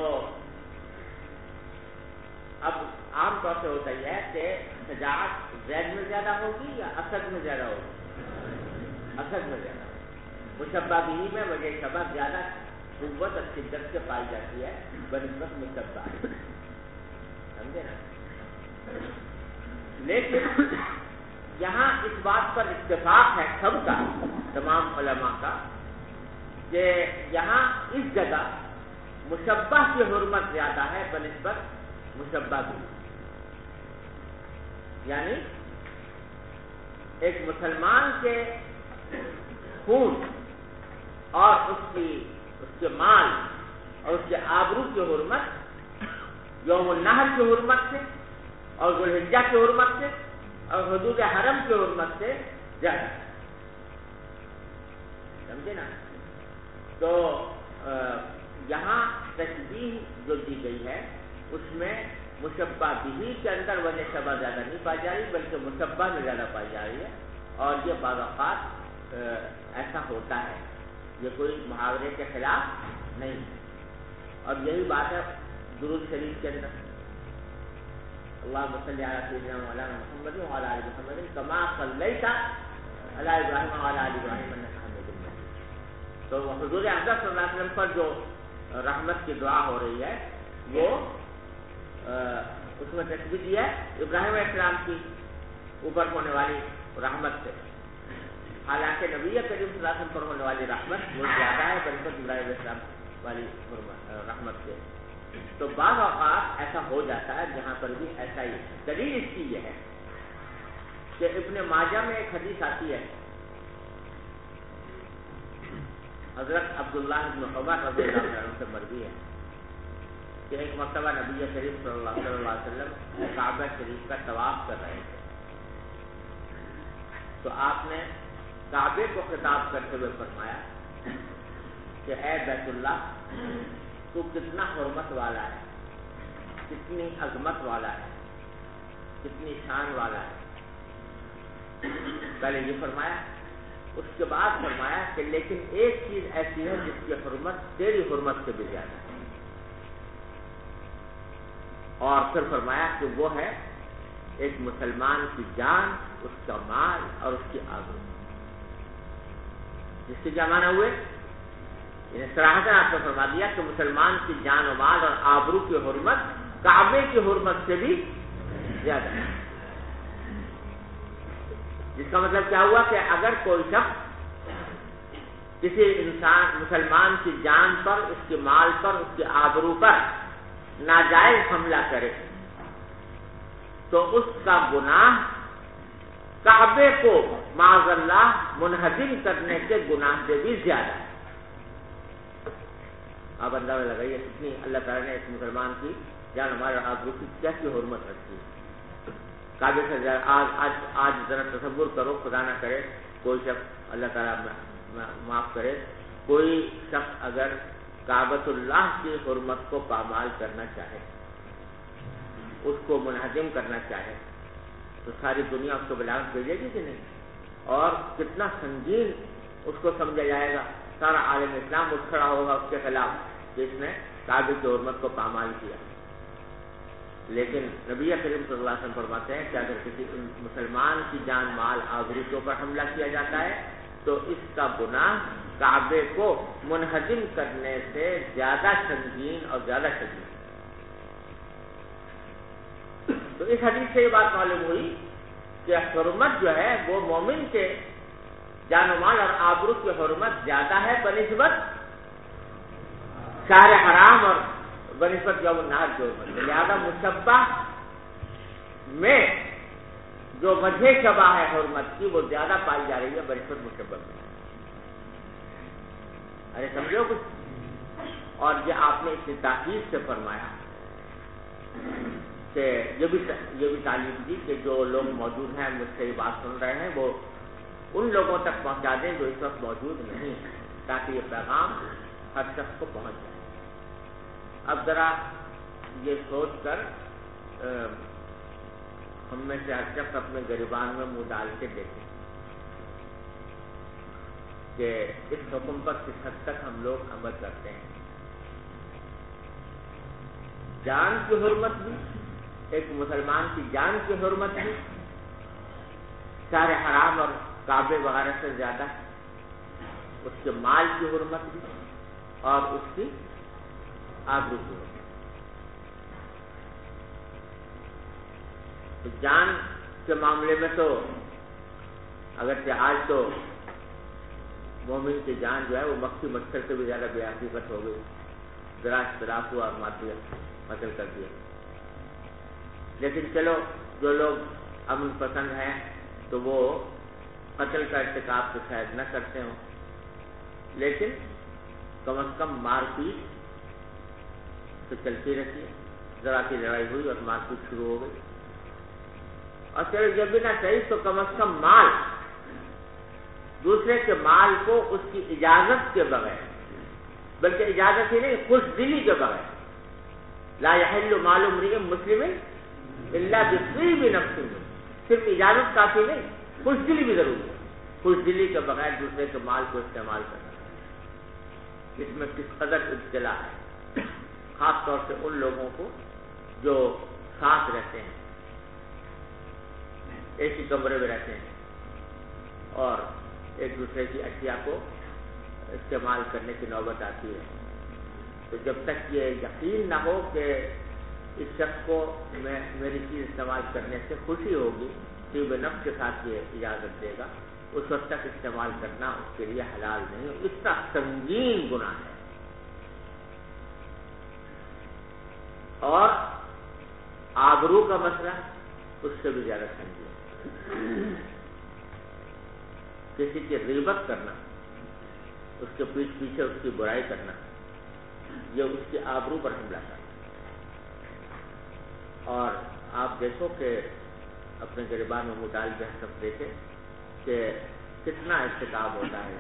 B: اب عام طور سے ہوتا یہ ہے کہ شجاعت زید میں زیادہ ہوگی یا اسد میں زیادہ ہوگی؟ اسد میں زیادہ ہوگی۔ مشبہ بھی میں وجہ شبہ زیادہ قوت اور شدت سے پائی جاتی ہے بنسبت مشبہ، سمجھے نا؟ لیکن یہاں اس بات پر اتفاق ہے سب کا، تمام علماء کا، کہ یہاں اس جگہ مشبہ کی حرمت زیادہ ہے بنسبت مشبہ بھی، یعنی ایک مسلمان کے خون اور اس کے مال اور اس کے آبرو کی حرمت یوم النحر کی حرمت سے اور ذوالحجہ کی حرمت سے اور حدود حرم کی حرمت سے زیادہ، سمجھے نا؟ تو یہاں تشبیہ جو دی گئی ہے اس میں مشبہ بھی کے اندر وجہ شبہ زیادہ نہیں پائی جا رہی بلکہ مشبہ میں زیادہ پائی جا رہی ہے، اور یہ بعض اوقات ایسا ہوتا ہے، یہ کوئی محاورے کے خلاف نہیں ہے۔ اور یہی بات ہے درود شریف کے اندر، اللہم صلی علی سیدنا مولانا محمد وعلی آل محمد کما صلیت علی ابراہیم وعلی آل ابراہیم انک حمید مجید۔ تو حضور اقدس صلی اللہ علیہ وسلم پر جو رحمت کی دعا ہو رہی ہے وہ اس میں تشبیہ دی ہے ابراہیم علیہ السلام کی اوپر ہونے والی رحمت سے، حالانکہ نبی کریم صلی اللہ علیہ وسلم پر ہونے والی رحمت وہ زیادہ ہے بنسبت ابراہیم علیہ السلام والی رحمت سے۔ تو بعض اوقات ایسا ہو جاتا ہے جہاں پر بھی ایسا ہی۔ دلیل اس کی یہ ہے کہ ابن ماجہ میں ایک حدیث آتی ہے، حضرت عبداللہ بن عمر رضی اللہ عنہ سے مروی ہے کہ ایک مرتبہ نبی کریم صلی اللہ علیہ وسلم کعبہ شریف کا طواف کر رہے تھے، تو آپ نے کعبے کو خطاب کرتے ہوئے فرمایا کہ اے بیت اللہ، تو کتنا حرمت والا ہے، کتنی عظمت والا ہے، کتنی شان والا ہے۔ پہلے یہ فرمایا، اس کے بعد فرمایا کہ لیکن ایک چیز ایسی ہے جس کی حرمت تیری حرمت سے بھی زیادہ ہے، اور پھر فرمایا کہ وہ ہے ایک مسلمان کی جان، اس کا مال اور اس کی آبرو۔ جس کے کیا معنی ہوئے؟ صراحتاً آپ نے فرما دیا کہ مسلمان کی جان و مال اور آبرو کی حرمت کعبے کی حرمت سے بھی زیادہ ہے۔ جس کا مطلب کیا ہوا کہ اگر کوئی شخص کسی انسان مسلمان کی جان پر، اس کے مال پر، اس کے آبرو پر ناجائز حملہ کرے تو اس کا گناہ کعبے کو معاذ اللہ منہدم کرنے کے گناہ سے بھی زیادہ ہے۔ آپ اندازہ لگائیے کتنی اللہ تعالیٰ نے اس مسلمان کی جان مال اور آبرو کی کیسی حرمت رکھی ہے۔ کعبے سے آج ذرا تصور کرو، خدا نہ کرے کوئی شخص، اللہ تعالیٰ معاف کرے، کوئی شخص اگر کعبۃ اللہ کی حرمت کو پامال کرنا چاہے، اس کو منہدم کرنا چاہے، تو ساری دنیا اس کو بلاغت بھیجے گی کہ نہیں؟ اور کتنا سنگین اس کو سمجھا جائے گا، سارا عالم اسلام اٹھ کھڑا ہوگا اس کے خلاف کہ اس نے کعبے کی حرمت کو پامال کیا۔ لیکن نبی کریم صلی اللہ علیہ وسلم فرماتے ہیں کہ اگر کسی مسلمان کی جان مال آبرو کے اوپر حملہ کیا جاتا ہے تو اس کا گناہ کعبے کو منہدم کرنے سے زیادہ سنگین اور زیادہ شدید. تو اس حدیث سے یہ بات معلوم ہوئی کہ حرمت جو ہے وہ مومن کے جان و مال اور آبرو کی حرمت زیادہ ہے بنسبت شہر حرام اور بنسبت یوم النحر کی حرمت. لہذا مشبہ میں جو وجہ شبہ ہے حرمت کی وہ زیادہ پائی جا رہی ہے بنسبت مشبہ میں. ارے سمجھو کچھ. اور یہ آپ نے اتنی تاکید سے فرمایا کہ یہ بھی تعلیم دی کہ جو لوگ موجود ہیں مجھ سے یہ بات سن رہے ہیں وہ ان لوگوں تک پہنچا دیں جو اس وقت موجود نہیں ہیں تاکہ یہ پیغام ہر شخص کو پہنچ جائے. اب ذرا یہ سوچ کر ہم میں سے ہر شخص اپنے گریبان میں منہ ڈال کے دیکھیں کہ اس حکم پر کس حد تک ہم لوگ عمل کرتے ہیں. جان کی حرمت بھی، ایک مسلمان کی جان کی حرمت بھی سارے حرام اور کعبے وغیرہ سے زیادہ ہے. اس کے مال کی حرمت بھی اور اس کی آبرو کی حرمت. تو جان کے معاملے میں تو اگرچہ آج تو مومن کی جان جو ہے وہ مکھی مچھر سے بھی زیادہ بے حقیقت ہو گئی. ذرا اختلاف ہوا اور مار دیا، قتل کر دیا. لیکن چلو جو لوگ امن پسند ہیں تو وہ قتل کا ارتکاب تو شاید نہ کرتے ہوں، لیکن کم از کم مار پیٹ تو چلتی رہتی ہے. ذرا کی لڑائی ہوئی اور مار پیٹ شروع ہو گئی. اور چلو یہ بھی نہ صحیح تو کم از کم مال، دوسرے کے مال کو اس کی اجازت کے بغیر، بلکہ اجازت ہی نہیں خوش دلی کے بغیر، لا یحل مال امرئ مسلم الا بطیب نفس، صرف اجازت کافی نہیں، خوش دلی بھی ضروری ہے. خوش دلی کے بغیر دوسرے کے مال کو استعمال کرنا، اس میں کس قدر ابتلا ہے، خاص طور سے ان لوگوں کو جو ساتھ رہتے ہیں، ایک ہی کمرے میں رہتے ہیں اور ایک دوسرے کی اشیاء کو استعمال کرنے کی نوبت آتی ہے. تو جب تک یہ یقین نہ ہو کہ اس شخص کو میری چیز استعمال کرنے سے خوشی ہوگی، طیب نفس کے ساتھ یہ اجازت دے گا، اس وقت تک استعمال کرنا اس کے لیے حلال نہیں. اس کا سنگین گناہ ہے. اور آبرو کا مسئلہ اس سے بھی زیادہ سنگین. کسی کی غیبت کرنا، اس کے پیچھے پیچھے اس کی برائی کرنا، یہ اس کی آبرو پر حملہ کرنا. اور آپ دیکھو کہ اپنے گریبان میں منہ ڈال کے سب دیکھیں کہ کتنا ارتکاب ہوتا ہے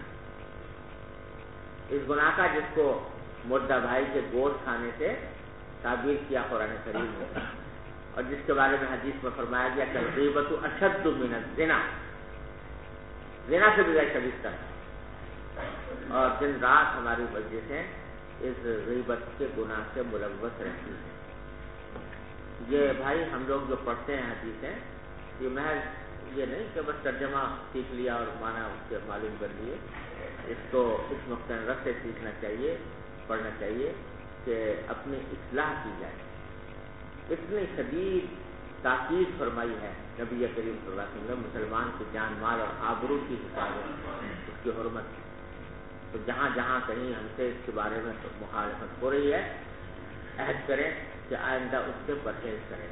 B: اس گناہ کا، جس کو مردہ بھائی کے گوشت کھانے سے تعبیر کیا قرآن کریم میں، اور جس کے بارے میں حدیث میں فرمایا گیا کہ الغیبۃ اشد من الزنا، زنا سے بھی زیادہ شدید ہے. اور دن رات ہماری مسجدیں اس غیبت کے گناہ سے ملوث رہتی ہیں. یہ بھائی ہم لوگ جو پڑھتے ہیں حدیثیں، یہ محض یہ نہیں کہ بس ترجمہ سیکھ لیا اور معنی اس سے معلوم کر لیے. اس کو اس نقطۂ نظر سے سیکھنا چاہیے، پڑھنا چاہیے کہ اپنی اصلاح کی جائے. اتنی شدید تاکید فرمائی ہے نبی کریم صلی اللہ علیہ وسلم نے مسلمان کی جان مال اور آبرو کی حفاظت، اس کی حرمت. تو جہاں جہاں کہیں ہم سے اس کے بارے میں مخالفت ہو رہی ہے، عہد کریں کہ آئندہ اس سے پرہیز کریں.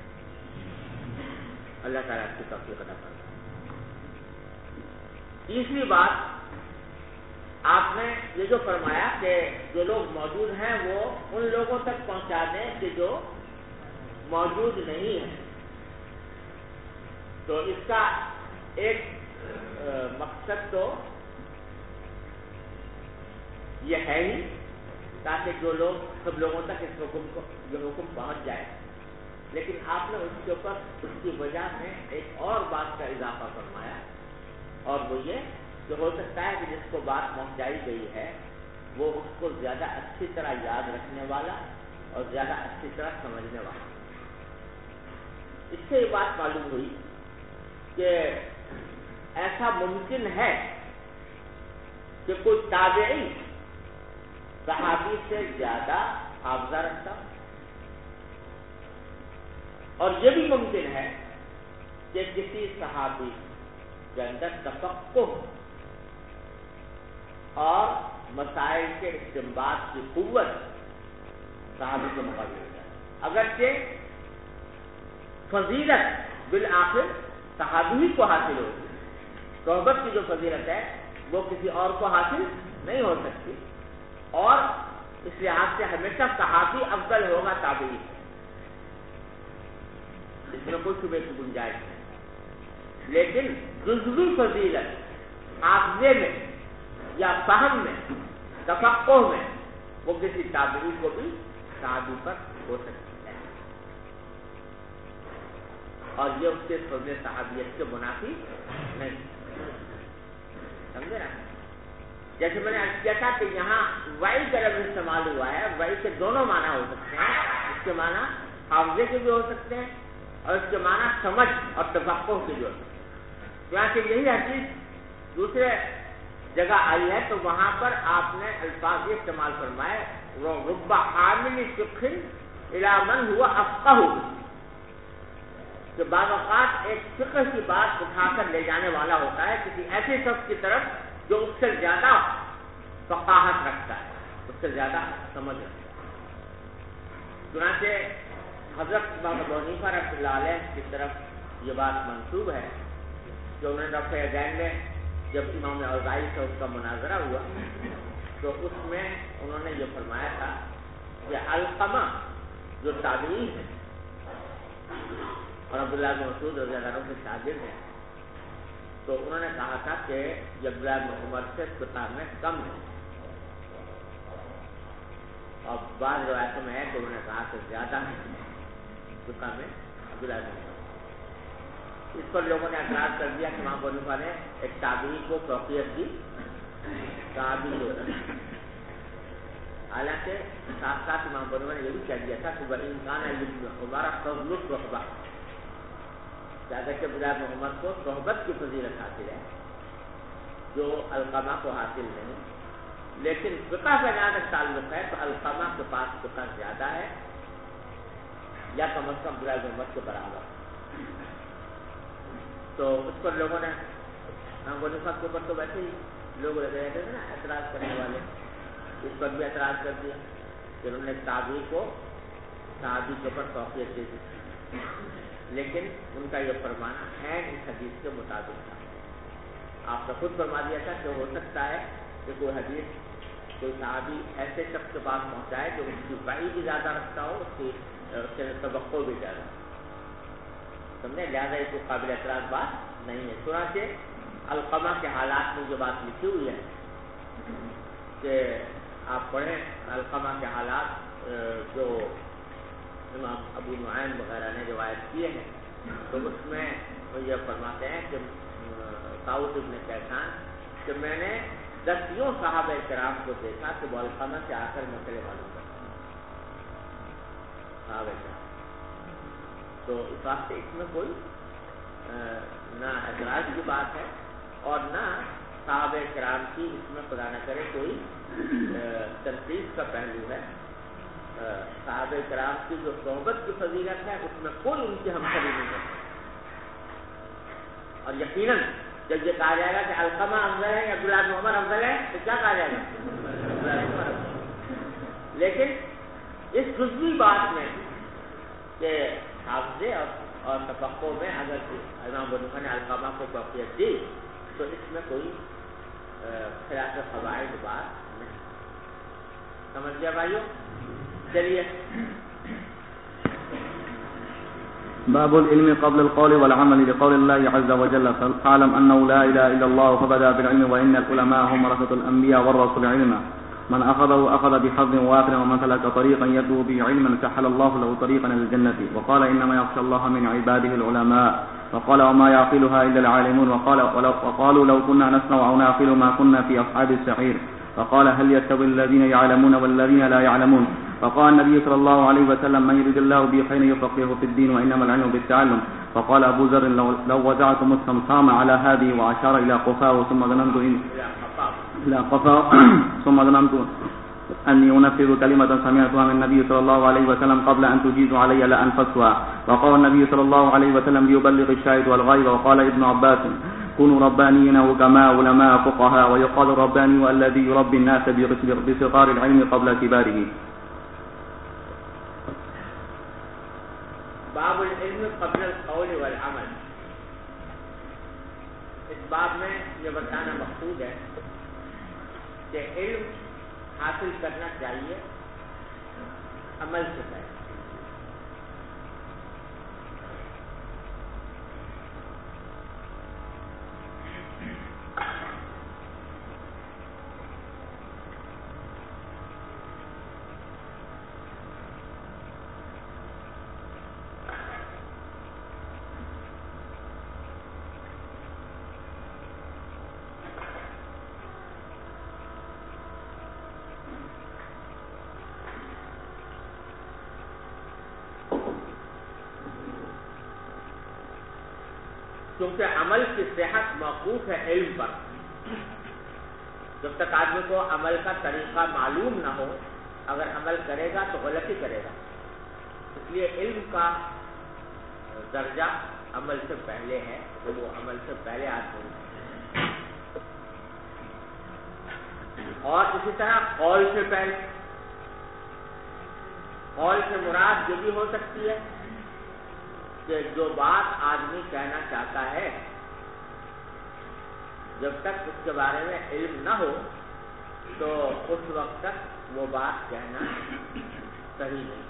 B: اللہ تعالیٰ کی توفیق عطا فرمائے. تیسری بات آپ نے یہ جو فرمایا کہ جو لوگ موجود ہیں وہ ان لوگوں تک پہنچا دیں کہ جو موجود نہیں ہیں. تو اس کا ایک مقصد تو یہ ہے ہی تاکہ جو لوگ سب لوگوں تک اس حکم کو یہ حکم پہنچ جائے. لیکن آپ نے اس کے اوپر اس کی وجہ میں ایک اور بات کا اضافہ فرمایا، اور وہ یہ کہ ہو سکتا ہے کہ جس کو بات پہنچائی گئی ہے وہ اس کو زیادہ اچھی طرح یاد رکھنے والا اور زیادہ اچھی طرح سمجھنے والا. اس سے یہ بات معلوم ہوئی کہ ایسا ممکن ہے کہ کوئی تابعی صحابی سے زیادہ حافظہ رکھتا، اور یہ بھی ممکن ہے کہ کسی صحابی کے اندر تفقہ اور مسائل کے استنباط کی قوت صحابی کے مقابلے میں ہے، اگرچہ فضیلت بالآخر صحابی ہی کو حاصل ہوتی ہے، صحبت کی جو فضیلت ہے وہ کسی اور کو حاصل نہیں ہو سکتی، اور اس لحاظ سے ہمیشہ صحابی افضل ہوگا تابعی سے، اس میں کوئی شبے کی گنجائش نہیں، لیکن جزوی فضیلت حافظے میں یا فہم میں، تفقہ میں، وہ کسی تابعی کو بھی صحابی پر ہو سکتی ہے، اور یہ اس کے فضل صحابیت کے منافی نہیں، سمجھے نا؟ جیسے میں نے عرض کیا تھا کہ یہاں وائی کا لفظ استعمال ہوا ہے، وائی کے دونوں معنی ہو سکتے ہیں، اس کے معنی حافظے کے بھی ہو سکتے ہیں اور اس کے معنی سمجھ اور تفقہ کے بھی ہو سکتے ہیں، چنانچہ یہی حدیث دوسرے جگہ آئی ہے تو وہاں پر آپ نے الفاظ یہ استعمال فرمائے رب حامل فقہ الی من هو افقہ، کہ بعض اوقات ایک فقہ کی بات اٹھا کر لے جانے والا ہوتا ہے کسی ایسے شخص کی طرف جو اس سے زیادہ فقاہت رکھتا ہے، اس سے زیادہ سمجھ رکھتا ہے، چنانچہ حضرت امام ابو حنیفہ رحمۃ اللہ علیہ کی طرف یہ بات منسوب ہے کہ انہوں نے رفع یدین میں جب امام اوزاعی سے اس کا مناظرہ ہوا تو اس میں انہوں نے یہ فرمایا تھا کہ علقمہ جو تابعی ہے اور عبداللہ بن مسعود رضی اللہ عنہ کے شاگرد ہیں، تو انہوں نے کہا تھا کہ یہ عبداللہ بن عمر سے فقہ میں کم ہے، اور بعض روایتوں میں ہے کہ انہوں نے کہا کہ زیادہ ہے فقہ میں عبداللہ بن عمر۔ اس پر لوگوں نے اعتراض کر دیا کہ امام ابو حنیفہ نے ایک تابعی کو فوقیت دی، تابعی ہو رہا ہے، حالانکہ ساتھ ساتھ امام ابو حنیفہ نے یہ بھی کہہ دیا تھا کہ وَإِنْ كَانَ لِابْنِ عُمَرَ فَضْلُ الصُّحْبَةِ، کہ اگرچہ عبداللہ بن عمر کو صحبت کی فضیلت حاصل ہے جو علقمہ کو حاصل نہیں، لیکن فقہ کا جہاں تک تعلق ہے تو علقمہ کے پاس فقہ زیادہ ہے، یا کم از کم عبداللہ بن عمر کے برابر، تو اس پر لوگوں نے امام ابو حنیفہ کے اوپر تو ویسے ہی لوگ رہے تھے نا اعتراض کرنے والے، اس پر بھی اعتراض کر دیا کہ انہوں نے تابعی کو صحابی کے اوپر فوقیت دے دی، لیکن ان کا یہ فرمانا ہے اس حدیث کے مطابق تھا۔ آپ نے خود فرما دیا تھا کہ ہو سکتا ہے کہ کوئی حدیث کوئی صحابی ایسے شخص کے پاس پہنچائے جو اس کی وعی بھی زیادہ رکھتا ہو، اس کے توقع بھی زیادہ، سمجھے؟ لہٰذا یہ کوئی قابل اعتراض بات نہیں ہے۔ چنانچہ علقمہ کے حالات میں جو بات لکھی ہوئی ہے کہ آپ پڑھیں علقمہ کے حالات جو امام ابو نعیم وغیرہ نے روایت کیے ہیں، تو اس میں وہ یہ فرماتے ہیں کہ طاؤس ابن کیسان کہ میں نے دسیوں صحابہ کرام کو دیکھا کہ وہ علقمہ سے آ کر مسئلے معلوم کرتے ہیں، صحابہ کرام، تو اس واسطے اس میں کوئی نہ اعتراض کی بات ہے اور نہ صحابہ کرام کی اس میں خدا نہ کرے کوئی تنقید کا پہلو ہے۔ صحابہ کرام کی جو صحبت کی فضیلت ہے اس میں کوئی ان کی ہمسری نہیں ہے، اور یقیناً جب یہ کہا جائے گا کہ علقمہ افضل ہے یا عبداللہ بن عمر افضل ہے تو کیا کہا جائے گا؟ لیکن اس جزوی بات میں کہ حافظے اور تفقہ میں اگر امام ابو حنیفہ نے علقمہ کو فوقیت دی تو اس میں کوئی خلاف قواعد بات نہیں، سمجھ گیا بھائیو؟ چلیے
A: باب العلم قبل القول والعمل لقول الله عز وجل فاعلم انه لا اله الا الله فبدا بالعلم وان العلماء هم ورثة الانبياء والرسل علما من اخذه اخذ بحظ وافر ومن سلك طريقا يطلب به علما سهل الله له طريقا الى الجنه وقال انما يخشى الله من عباده العلماء وقال وما يعقلها الا العالمون وقالوا لو كنا نسمع او نعقل ما كنا في اصحاب السعير فقال هل يستوي الذين يعلمون والذين لا يعلمون فقال النبي صلى الله عليه وسلم من يريد الله به خيرا يفقهه في الدين وانما العلم بالتعلم فقال ابو ذر لو وضعتم الصمصام على هذه واشار الى قفاه ثم ظننت ان قفا ثم ظننت أني أنفذ كلمة سمعتها من النبي صلى الله عليه وسلم قبل أن تجيز علي لأنفذتها. وقال النبي صلى الله عليه وسلم ليبلغ الشاهد والغائب. وقال ابن عباس كونوا ربانيين وكما علماء فقهاء. ويقال الرباني الذي يربي الناس بصغار العلم قبل كباره.
B: باب العلم قبل القول والعمل. اس باب میں یہ بتانا مقصود ہے کہ علم حاصل کرنا چاہیے عمل سے پہلے. کیونکہ عمل کی صحت موقوف ہے علم پر. جب تک آدمی کو عمل کا طریقہ معلوم نہ ہو، اگر عمل کرے گا تو غلطی کرے گا. اس لیے علم کا درجہ عمل سے پہلے ہے، وہ عمل سے پہلے آدمی ہے. اور اسی طرح قول سے پہلے. قول سے مراد یہ بھی ہو سکتی ہے کہ جو بات آدمی کہنا چاہتا ہے جب تک اس کے بارے میں علم نہ ہو تو اس وقت تک وہ بات کہنا صحیح نہیں.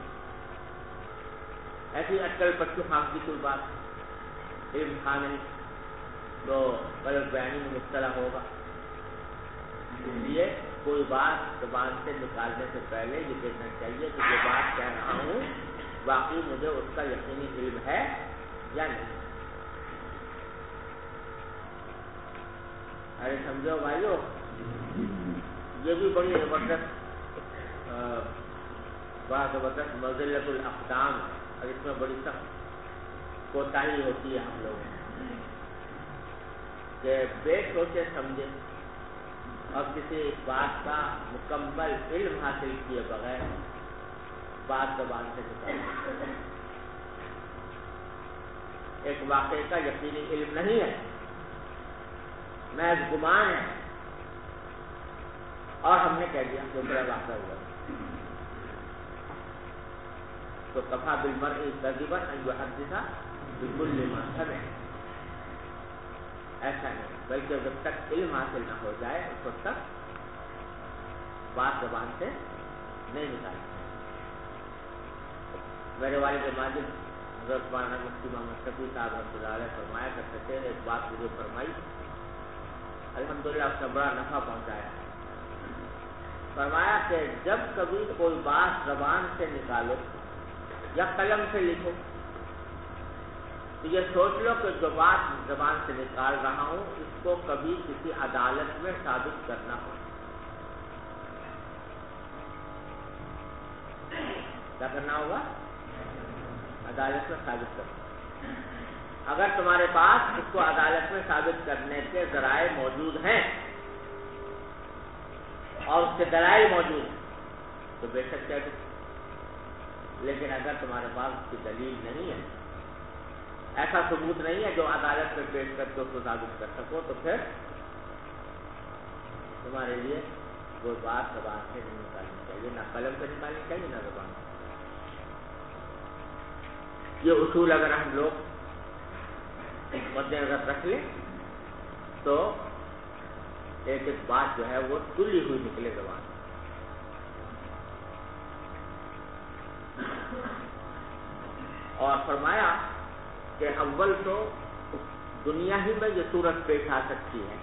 B: ایسی اٹکل پچو خام کی کوئی بات علم تھا نہیں تو غلط بیانی میں مبتلا ہوگا. اس لیے کوئی بات زبان سے نکالنے سے پہلے یہ دیکھنا چاہیے کہ جو بات کہہ رہا ہوں باقی مجھے اس کا یقینی علم ہے یا نہیں. ارے سمجھو بھائیو، یہ بھی بڑی زبردست مذلت الاقدام ہے اور اس میں بڑی سخت کوتاہی ہوتی ہے ہم لوگوں کہ بے سوچے سمجھے اور کسی بات کا مکمل علم حاصل کیے بغیر بات زبان سے نکال. ایک واقعے کا یقینی علم نہیں ہے، محض گمان ہے اور ہم نے کہہ دیا دوسرا واقعہ ہوا. تو کفا بالمرء کذبا ان یحدث بکل ما سمع. ایسا نہیں، بلکہ جب تک علم حاصل نہ ہو جائے اس وقت تک بات زبان سے نہیں نکالتی. میرے والد ماجد حضرت مولانا مفتی محمد شفیع صاحب رحمۃ اللہ علیہ فرمایا کرتے تھے، ایک بات مجھے فرمائی الحمدللہ اس کا بڑا نفع پہنچایا. فرمایا کہ جب کبھی کوئی بات زبان سے نکالو یا قلم سے لکھو تو یہ سوچ لو کہ جو بات زبان سے نکال رہا ہوں اس کو کبھی کسی عدالت میں ثابت کرنا ہو. کیا کرنا ہوگا؟ عدالت میں ثابت کرنا. اگر تمہارے پاس اس کو عدالت میں ثابت کرنے کے ذرائع موجود ہیں اور اس کے دلائل موجود ہیں تو بے شک کہہ دو. لیکن اگر تمہارے پاس اس کی دلیل نہیں ہے، ایسا ثبوت نہیں ہے جو عدالت میں پیش کر کے اس کو ثابت کر سکو، تو پھر تمہارے لیے وہ بات زبان سے نہیں نکالنی چاہیے، نہ قلم سے نکالنی چاہیے نہ زبان سے. یہ اصول اگر ہم لوگ مد نظر رکھ لیں تو ایک ایک بات جو ہے وہ تلی ہوئی نکلے زبان. اور فرمایا کہ اول تو دنیا ہی میں یہ صورت پیش آ سکتی ہے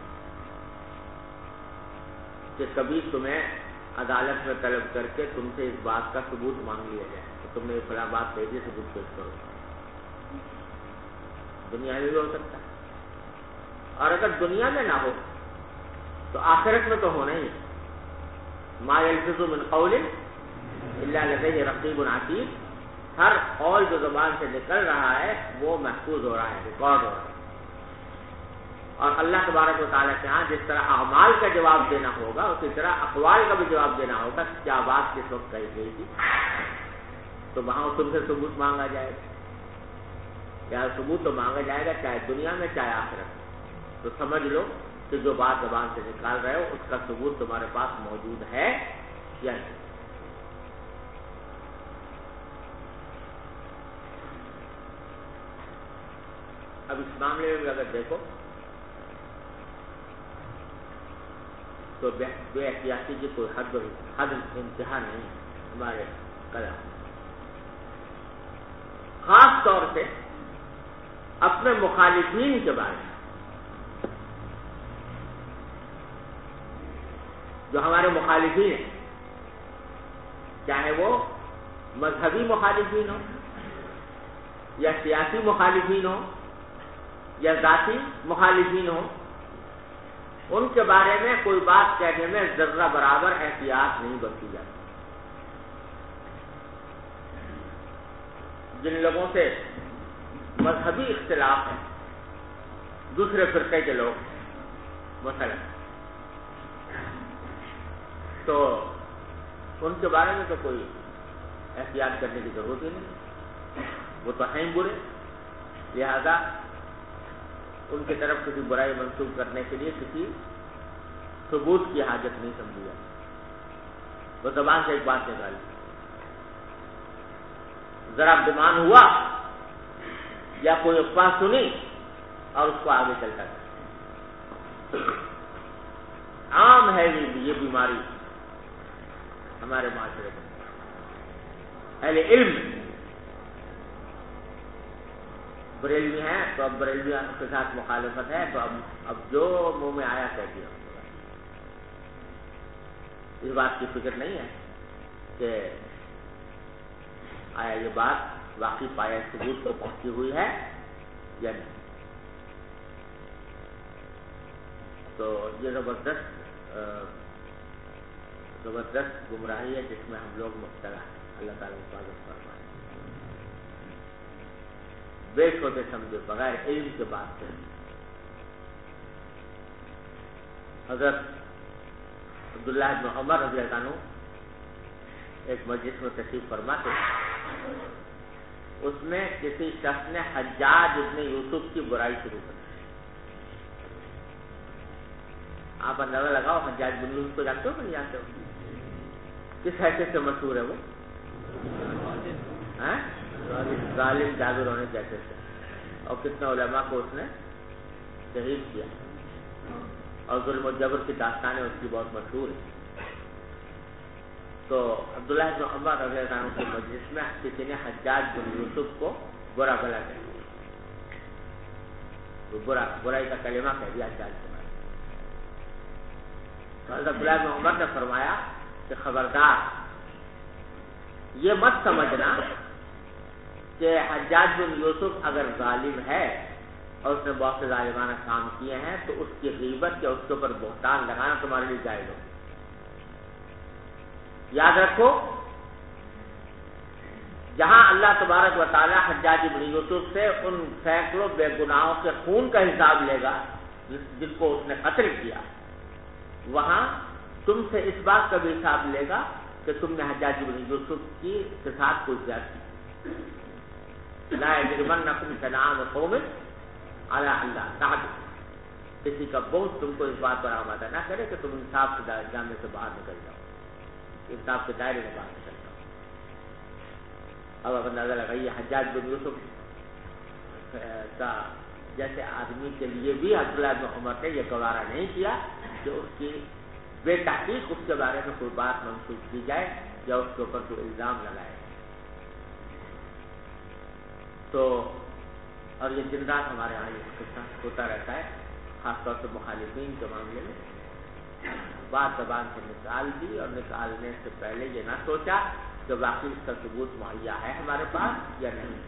B: کہ کبھی تمہیں عدالت میں طلب کر کے تم سے اس بات کا ثبوت مانگ لیا جائے تو تم نے فلاں بات بھیجی ثبوت پیش کرو. دنیا میں بھی ہو سکتا ہے. اور اگر دنیا میں نہ ہو تو آخرت میں تو ہونا ہی ہے. ما یلفظ من قول الا لدیہ رقیب عتید. ہر قول جو زبان سے نکل رہا ہے وہ محفوظ ہو رہا ہے، ریکارڈ ہو رہا ہے. اور اللہ تبارک و تعالیٰ کے ہاں جس طرح اعمال کا جواب دینا ہوگا اسی طرح اقوال کا بھی جواب دینا ہوگا. کیا بات کس وقت کہی گئی تھی, تو وہاں تم سے ثبوت مانگا جائے گا. یا ثبوت تو مانگا جائے گا چاہے دنیا میں چاہے آخرت میں. تو سمجھ لو کہ جو بات زبان سے نکال رہے ہو اس کا ثبوت تمہارے پاس موجود ہے یا نہیں. اب اس معاملے میں اگر دیکھو تو بے احتیاطی کی کوئی حد انتہا نہیں ہے ہمارے کلام. خاص طور سے اپنے مخالفین کے بارے میں, جو ہمارے مخالفین ہیں, چاہے وہ مذہبی مخالفین ہو یا سیاسی مخالفین ہو یا ذاتی مخالفین ہو, ان کے بارے میں کوئی بات کہنے میں ذرہ برابر احتیاط نہیں برتی جاتی. جن لوگوں سے مذہبی اختلاف ہے, دوسرے فرقے کے لوگ مثلا, تو ان کے بارے میں تو کوئی احتیاط کرنے کی ضرورت ہی نہیں. وہ تو ہیں برے, لہذا ان کی طرف کسی برائی منسوخ کرنے کے لیے کسی ثبوت کی حاجت نہیں سمجھی جاتی. وہ زبان سے ایک بات نکالی, ذرا گمان ہوا یا کوئی افواہ سنی اور اس کو آگے چلتا گیا. عام ہے یہ بیماری ہمارے معاشرے میں. اہل علم بریلوی ہیں تو اب بریلوی کے ساتھ مخالفت ہے, تو اب جو منہ میں آیا کہہ دیا. اس بات کی فکر نہیں ہے کہ آیا یہ بات واقعی پایا ثبوت کو پہنچی ہوئی ہے یا نہیں. تو یہ زبردست گمراہی ہے جس میں ہم لوگ مبتلا ہیں. اللہ تعالیٰ حفاظت فرمائے. بے سوچے سمجھے بغیر علم کے بات کریں. حضرت عبداللہ بن عمر رضی اللہ عنہ ایک مجلس میں تشریف فرما تھے. اس میں کسی شخص نے حجاج ابن یوسف کی برائی شروع کر دی. آپ اندازہ لگاؤ حجاج بن یوسف کو جانتے ہو کہ نہیں جانتے ہو؟ کس حیثیت سے مشہور ہے وہ؟ ظالم جابر ہونے کی حیثیت سے, اور کتنے علماء کو اس نے شہید کیا, اور ظلم و جبر کی داستانیں اس کی بہت مشہور ہیں. تو عبداللہ بن عمر رضی اللہ عنہ کی مجلس میں کسی نے حجاج بن یوسف کو برا بھلا کہہ دیا. تو برائی کا کلمہ کہہ دیا حجاج کے بارے میں. حضرت عبداللہ بن عمر نے فرمایا کہ خبردار, یہ مت سمجھنا کہ حجاج بن یوسف اگر ظالم ہے اور اس نے بہت سے ظالمانہ کام کیے ہیں تو اس کی غیبت یا اس کے اوپر بہتان لگانا تمہارے لیے جائز ہو. یاد رکھو, جہاں اللہ تبارک و تعالی حجاج بن یوسف سے ان سینکڑوں بے گناہوں کے خون کا حساب لے گا جن کو اس نے قتل کیا, وہاں تم سے اس بات کا بھی حساب لے گا کہ تم نے حجاج بن یوسف کے ساتھ کوئی زیادتی. لا یجرمنکم شنآن قوم علی الا تعدلوا, کسی کا بغض تم کو اس بات پر آمادہ نہ کرے کہ تم انصاف کے دائرے سے باہر نکل جاؤ, انصاف کے دائرے سے باہر نکل جاؤ. اب اندازہ لگائیے حجاج بن یوسف کا جیسے آدمی کے لیے بھی عبداللہ بن عمر نے یہ گوارا نہیں کیا کہ اس کی بے تحقیق اس کے بارے میں کوئی بات منسوخ کی جائے یا اس کے اوپر کوئی الزام لگائے. تو اور یہ دن رات ہمارے یہاں یہ قصہ ہوتا رہتا ہے, خاص طور سے مخالفین کے معاملے میں. بات زبان سے نکال دی اور نکالنے سے پہلے یہ نہ سوچا کہ واقعی اس کا ثبوت مہیا ہے ہمارے پاس یا نہیں.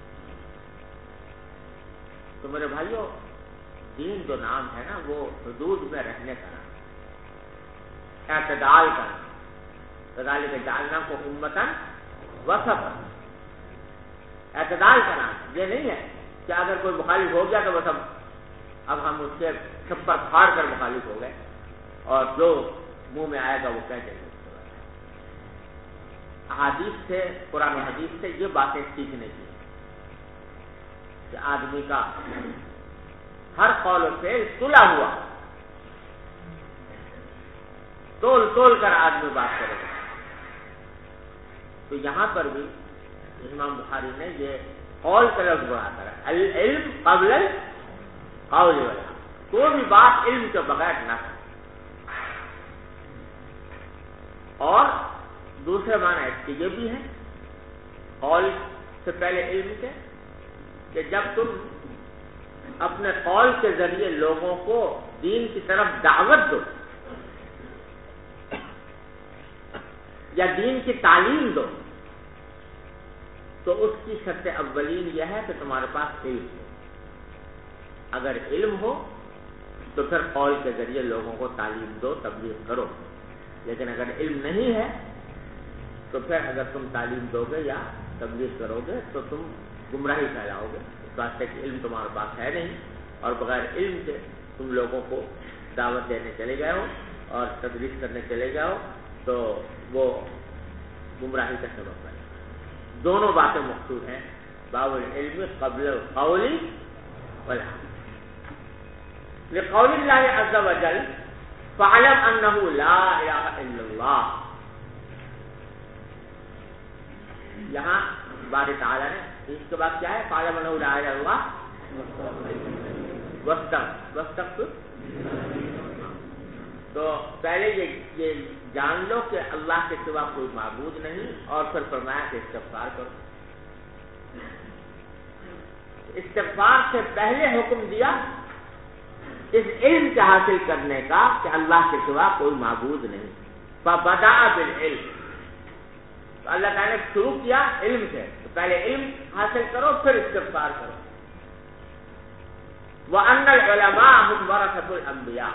B: تو میرے بھائیوں, دین جو نام ہے نا وہ حدود میں رہنے کا نام, اعتدال کا نام. کذالک جعلناکم امۃ وسطا, اعتدال کا نام. یہ نہیں ہے کہ اگر کوئی مخالف ہو گیا تو بس ہم اب ہم اس کے چھپر پھاڑ کر مخالف ہو گئے اور جو منہ میں آئے گا وہ کہہ دیں گے. احادیث سے, قرآن و حدیث سے یہ باتیں سیکھنے کی کہ آدمی کا ہر قول و فعل تلا ہوا, تول تول کر آدمی بات کرے گا. تو یہاں پر بھی امام بخاری نے یہ قول کا لفظ بڑھا کر العلم قبل القول والعمل, کوئی بھی بات علم کے بغیر نہ کرے. اور دوسرے معنی اس کے یہ بھی ہے قول سے پہلے علم کے, کہ جب تم اپنے قول کے ذریعے لوگوں کو دین کی طرف دعوت دو یا دین کی تعلیم دو, تو اس کی شرط اولین یہ ہے کہ تمہارے پاس علم ہو. اگر علم ہو تو پھر قول کے ذریعے لوگوں کو تعلیم دو, تبلیغ کرو. لیکن اگر علم نہیں ہے تو پھر اگر تم تعلیم دو گے یا تبلیغ کرو گے تو تم گمراہی پھیلاؤ گے. اس واسطے کہ علم تمہارے پاس ہے نہیں, اور بغیر علم کے تم لوگوں کو دعوت دینے چلے گئے ہو اور تدریس کرنے چلے گئے ہو تو وہ گمراہی کا سبب ہے. دونوں باتیں مقصود ہیں, باب العلم قبل القول والعمل. لقول اللہ عز وجل فاعلم انہ لا الہ الا اللہ. یہاں باری تعالیٰ نے اس کے بعد کیا ہے, فاعلم انہ لا الہ الا اللہ واستغفر. تو پہلے یہ جان لو کہ اللہ کے سوا کوئی معبود نہیں, اور پھر فرمایا کہ استغفار کرو. استغفار سے پہلے حکم دیا اس علم کے حاصل کرنے کا کہ اللہ کے سوا کوئی معبود نہیں. فبدأ بالعلم, تو اللہ تعالیٰ نے شروع کیا علم سے, تو پہلے علم حاصل کرو پھر استغفار کرو. وَأَنَّ الْعُلَمَاءَ هُمْ وَرَثَةُ الْأَنْبِيَاءِ.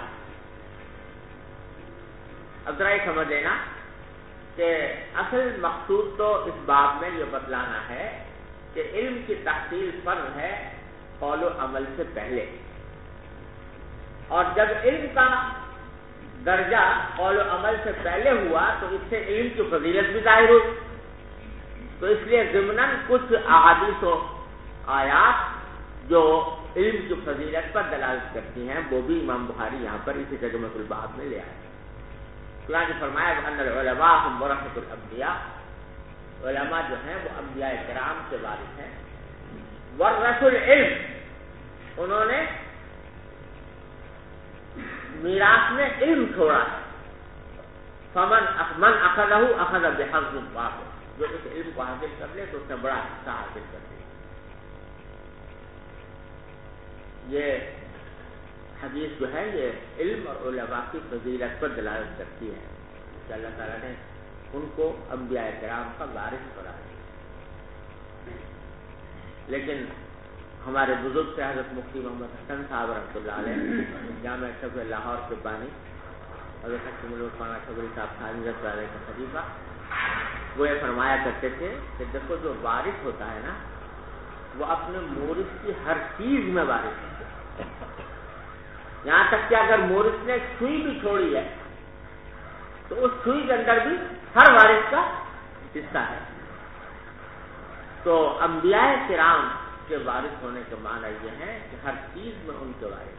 B: اب ذرا یہ سمجھ لینا کہ اصل مقصود تو اس باب میں یہ بتلانا ہے کہ علم کی تحصیل فرض ہے قول و عمل سے پہلے, اور جب علم کا درجہ قول و عمل سے پہلے ہوا تو اس سے علم کی فضیلت بھی ظاہر ہوئی. تو اس لیے ضمناً کچھ احادیث و آیات جو علم کی فضیلت پر دلالت کرتی ہیں وہ بھی امام بخاری یہاں پر اسی ترجمۃ الباب میں لے آئے. قرآن نے فرمایا ان العلماء هم ورثۃ الانبیاء, علماء جو ہیں وہ انبیاء کرام کے وارث ہیں. ورثوا العلم, انہوں نے میراث میں علم چھوڑا ہے. من اخذہ اخذ بحظ وافر, جو اس علم کو حاصل کر لے تو اس نے بڑا حصہ حاصل کر لیا. یہ حدیث جو ہے یہ علم اور علماء کی فضیلت پر دلالت کرتی ہے کہ اللہ تعالیٰ نے ان کو انبیاء کرام کا وارث قرار دیا. لیکن ہمارے بزرگ سے حضرت مفتی محمد حسن صاحب رحمۃ اللہ علیہ, جامع اشرف لاہور کے بانی, حضرت حکیم العثمان شبری صاحب خانوی رحمۃ اللہ علیہ کا خلیفہ, وہ یہ فرمایا کرتے تھے کہ دیکھو جو وارث ہوتا ہے نا وہ اپنے مورث کی ہر چیز میں وارث ہوتا ہے. یہاں تک کہ اگر مورث نے سوئی بھی چھوڑی ہے تو اس سوئی کے اندر بھی ہر وارث کا حصہ ہے. تو انبیاء کرام کے وارث ہونے کا معنی یہ ہے کہ ہر چیز میں ان کے وارث,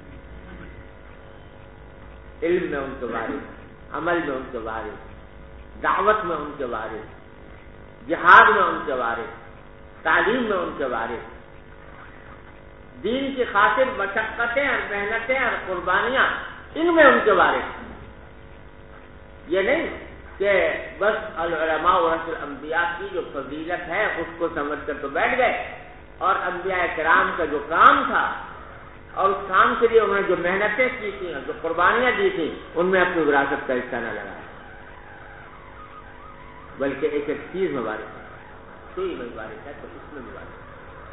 B: علم میں ان کے وارث, عمل میں ان کے وارث, دعوت میں ان کے وارث, جہاد میں ان کے وارث, تعلیم میں ان کے وارث, دین کی خاطر مشقتیں اور محنتیں اور قربانیاں ان میں ان کے وارث. یہ نہیں کہ بس العلماء ورثۃ الانبیاء کی جو فضیلت ہے اس کو سمجھ کر تو بیٹھ گئے, اور انبیاء کرام کا جو کام تھا اور اس کام کے لیے انہوں نے جو محنتیں کی تھیں, جو قربانیاں دی تھیں, ان میں اپنی وراثت کا حصہ نہ لگایا, بلکہ ایک ایک چیز میں وارث ہے. سوئی میں وارث ہے تو اس میں بھی وارث ہے.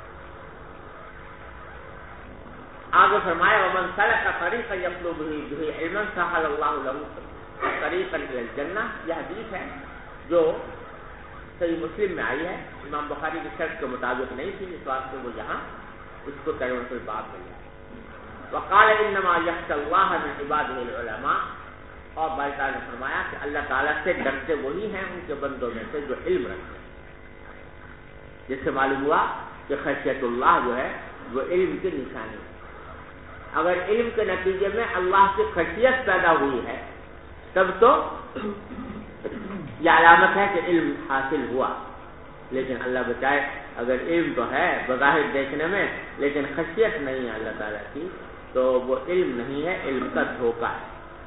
B: آگے فرمایا ومن سلک طریقا یطلب به علما سهل اللہ له طریقا الی الجنہ. یہ حدیث ہے جو صحیح مسلم میں آئی ہے, امام بخاری کی شرط کے مطابق نہیں تھی, اس واسطے وہ یہاں اس کو ترجمۃ الباب میں لیا. وقال انما یخشى اللہ من عباده العلماء، اور باری تعالیٰ نے فرمایا کہ اللہ تعالیٰ سے ڈرتے وہی ہیں ان کے بندوں میں سے جو علم رکھتے ہیں، جس سے معلوم ہوا کہ خشیت اللہ جو ہے وہ علم کی نشانی ہے۔ اگر علم کے نتیجے میں اللہ کی خشیت پیدا ہوئی ہے تب تو یہ علامت ہے کہ علم حاصل ہوا، لیکن اللہ بچائے اگر علم تو ہے بظاہر دیکھنے میں لیکن خشیت نہیں ہے اللہ تعالیٰ کی، تو وہ علم نہیں ہے، علم کا دھوکہ ہے۔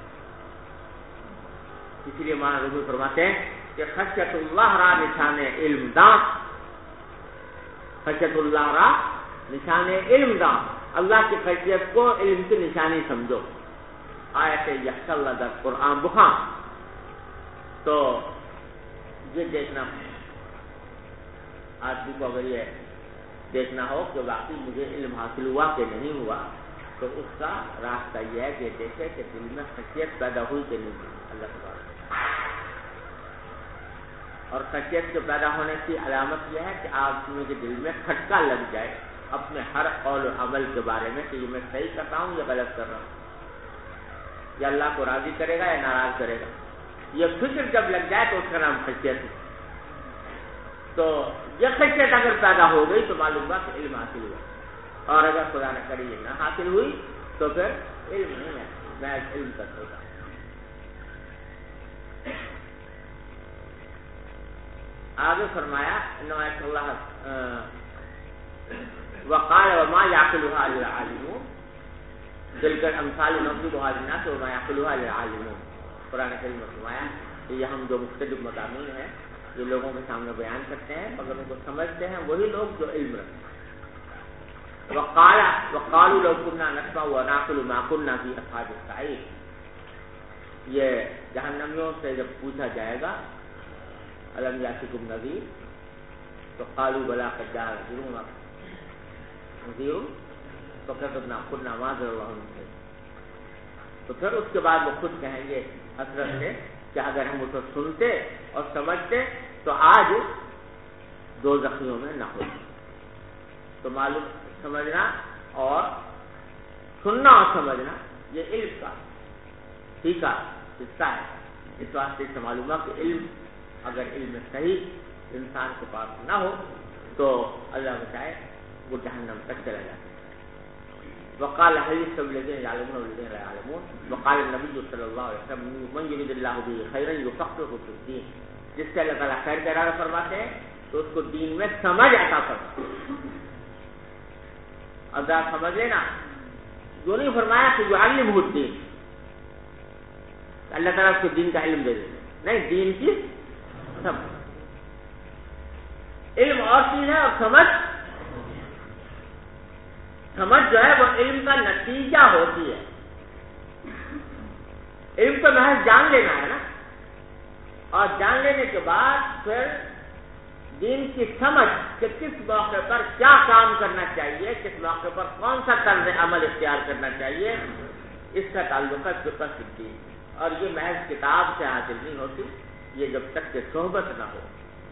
B: اسی لیے مولانا رومی فرماتے ہیں کہ خشیت اللہ را نشان علم داں، خشیت اللہ را نشان علم داں، اللہ کی خشیت کو علم کی نشانی سمجھو۔ آیت یخشی اللہ در قرآن بخاں، تو یہ دیکھنا آدمی کو اگر یہ دیکھنا ہو کہ واقعی مجھے علم حاصل ہوا کہ نہیں ہوا، تو اس کا راستہ یہ ہے کہ دیکھے کہ دل میں خشیت پیدا ہوئی کہ نہیں ہوئی اللہ تبارک۔ اور خشیت کے پیدا ہونے کی علامت یہ ہے کہ آدمی کے دل میں کھٹکا لگ جائے اپنے ہر قول و عمل کے بارے میں کہ یہ میں صحیح کرتا ہوں یا غلط کر رہا ہوں، یا اللہ کو راضی کرے گا یا ناراض کرے گا۔ یہ فکر جب لگ جائے تو اس کا نام خشیت ہے۔ تو یہ خشیت اگر پیدا ہو گئی تو معلوم ہوا کہ علم حاصل ہوا، اور اگر خدا نہ کرے یہ نہ حاصل ہوئی تو پھر علم نہیں ہے، میں علم کر سکتا ہوں۔ آگے فرمایا اللہ وقال وما يعقلها الا العالمون تلك الامثال نضربها للناس وما يعقلها الا العالمون۔ قرآن کریم میں فرمایا کہ یہ ہم جو مختلف مضامین ہیں یہ لوگوں کے سامنے بیان کرتے ہیں مگر ان کو سمجھتے ہیں وہی لوگ جو علم رکھتے ہیں۔ وقالوا لو كنا نسمع ونعقل ما كنا في اصحاب السعير، یہ جہنمیوں سے جب پوچھا جائے گا الم یاتکم نذیر، تو قالوا بلا قد جاءنا نذیر فكذبنا قلنا ما انزل الله من شيء، تو پھر اس کے بعد وہ خود کہیں گے حسرت سے کہ اگر ہم اسے سنتے اور سمجھتے تو آج دو زخمیوں میں نہ ہوتے۔ تو معلوم سمجھنا اور سننا اور سمجھنا یہ علم کا ٹھیکا حصہ ہے۔ اس واسطے سے معلوم ہے کہ علم اگر علم صحیح انسان کے پاس نہ ہو تو اللہ بچائے وہ جہنم تک چلا جاتا ہے۔ وقال حدیث الذين يعلمون والذين لا يعلمون، وقال النبي صلی اللہ علیہ وسلم من يريد الله به خيرا يفقهه في الدين، جس سے اللہ تعالیٰ خیر کا ارادہ فرماتے ہیں تو اس کو دین میں سمجھ عطا کرتا ہے۔ اب سمجھ لینا، جو نہیں فرمایا کہ يعلمه الدين، اللہ تعالیٰ اس کو دین کا علم دے دیتے، نہیں دین کی سمجھ۔ علم اور چیز ہے اور سمجھ جو ہے وہ علم کا نتیجہ ہوتی ہے۔ علم تو محض جان لینا ہے نا، اور جان لینے کے بعد پھر دین کی سمجھ کہ کس موقع پر کیا کام کرنا چاہیے، کس موقع پر کون سا طرز عمل اختیار کرنا چاہیے، اس کا تعلق ہے فقہ الدین۔ اور یہ محض کتاب سے حاصل نہیں ہوتی، یہ جب تک کہ صحبت نہ ہو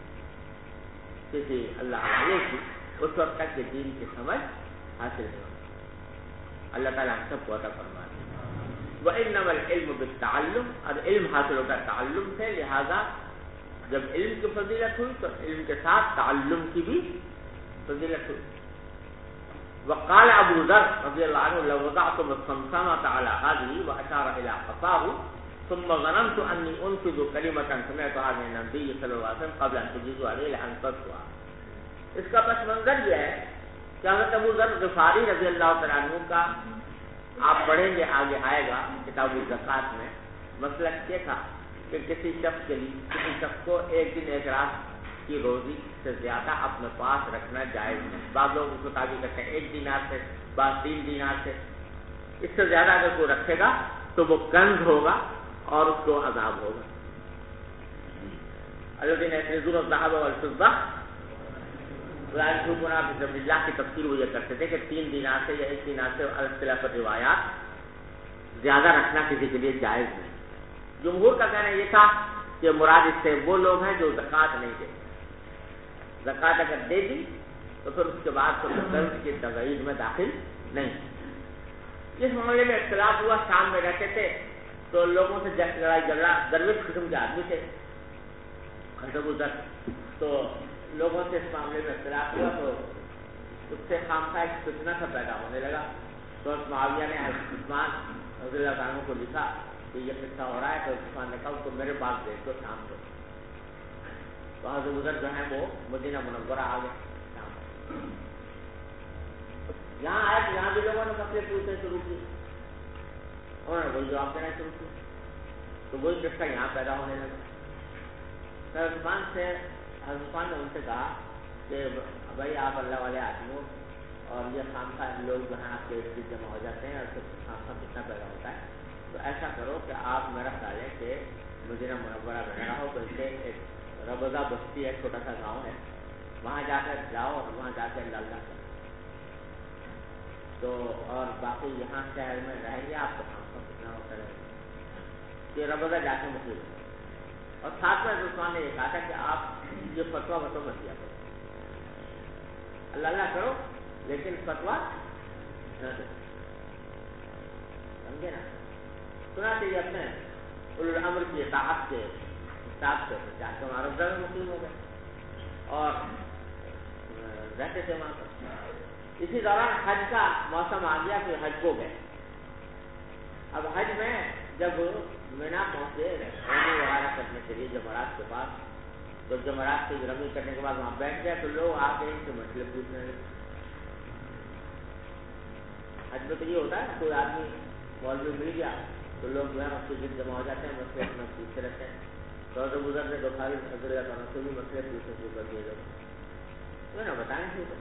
B: کسی اللہ علیہ کی، اس وقت تک کہ دین کی سمجھ حاصل نہیں ہوتی۔ اللہ تعالیٰ ہم سب کو عطا فرمائے۔ وَإِنَّمَا الْعِلْمُ بِالتَّعَلُّمِ، اب علم حاصل ہوتا ہے تعلم سے، لہذا جب علم کی فضیلت ہوئی تو علم کے ساتھ تعلم کی بھی فضیلت ہوئی۔ وقال ابو ذر رضی اللہ عنہ لو وضعتم الصمصامة على هذه وأشار إلى قفاه ثم ظننت أني أنفذ كلمة سمعتها من النبي صلی اللہ علیہ وسلم قبل أن تجيزوا عليه لأنفذتها۔ اس کا پس منظر یہ ہے کہ حضرت ابو ذر غفاری رضی اللہ تعالیٰ عنہ کا آپ پڑھیں گے آگے آئے گا کتاب الزکات میں، مسلک یہ تھا کہ کسی شخص کو ایک دن ایک رات کی روزی سے زیادہ اپنے پاس رکھنا جائز ہے۔ بعض لوگ اس کو تعبیر کرتے ہیں 1 دینار سے، بعض 3 دینار سے، اس سے زیادہ اگر کوئی رکھے گا تو وہ کنز ہوگا اور اس کو عذاب ہوگا۔ الذین یکنزون الذهب والفضة ولا ينفقونها في سبیل اللہ کی تفسیر وہ یہ کرتے تھے کہ 3 دینار سے یا 1 دینار سے اختلاف روایات زیادہ رکھنا کسی کے لیے جائز نہیں۔ جمہور کا کہنا یہ تھا کہ مراد اس سے وہ لوگ ہیں جو زکوٰۃ نہیں دیتے، زکوٰۃ اگر دے دی تو پھر اس کے بعد قرض کی تغیر میں داخل نہیں۔ اس معاملے میں اختلاف ہوا. شام میں رہتے تھے تو لوگوں سے لڑائی جھگڑا, درویش قسم کے آدمی تھے خطب ادھر, تو لوگوں سے اس معاملے میں اختلاف ہوا تو اس سے خامخواہ ایک فتنہ سا پیدا ہونے لگا. تو معاویہ نے حضرت عثمان رضی اللہ عنہ کو لکھا کہ یہ قصہ ہو رہا ہے. تو عثمان نے کہا تو میرے پاس بھیج دو شام کو. تو حضرت ادھر جو ہے وہ مدینہ منورہ آ گئے. یہاں آئے تو یہاں بھی لوگوں نے مسئلے پوچھنے شروع کی, انہوں نے وہی جواب دینا شروع کی. تو وہی قصہ یہاں پیدا ہونے لگا. حضرت عثمان نے ان سے کہا کہ بھائی آپ اللہ والے آدمی ہو اور یہ خامخواہ لوگ جو ہیں آپ کے ارد جمع ہو جاتے ہیں اور خامخواہ فتنہ پیدا ہوتا ہے, تو ایسا کرو کہ آپ میرا خیال ہے کہ مدینہ منورہ میں رہو. بلکہ ایک ربضہ بستی ہے, چھوٹا سا گاؤں ہے, وہاں جا کر جاؤ اور وہاں جا کے اللہ کرو. تو اور باقی یہاں شہر میں رہیں گے آپ کو خامخواہ فتنہ ہوتا رہے گا. یہ ربضہ جا کے مفید ہے. اور ساتھ میں عثمان نے یہ کہا تھا کہ آپ یہ فتویٰ مت دیا کرو, اللہ کرو لیکن فتویٰ سمجھے نا. سنا چاہیے اپنے اولو الامر کی اطاعت کے حساب سے جاتے ہمارا ربضہ میں مقیم ہو گئے اور رہتے تھے وہاں پر. اسی دوران حج کا موسم آ گیا کہ حج کو گئے. اب حج میں جب مینا پہنچے رمی وغیرہ کرنے کے لیے جمرات کے پاس, تو جمرات کی رمی کرنے کے بعد وہاں بیٹھ گئے تو لوگ آ کے ان سے مسئلے پوچھنے لگے. حج میں تو یہ ہوتا ہے نا, کوئی آدمی مولوی مل گیا تو لوگ جو ہے مسجد جمع ہو جاتے ہیں, مسئلے اپنا پوچھتے رہتے ہیں. تو گزر نے بخاری حضرت اللہ سے بھی مسئلے پوچھنے شروع کر دیے لوگ, نا بتائیں شروع.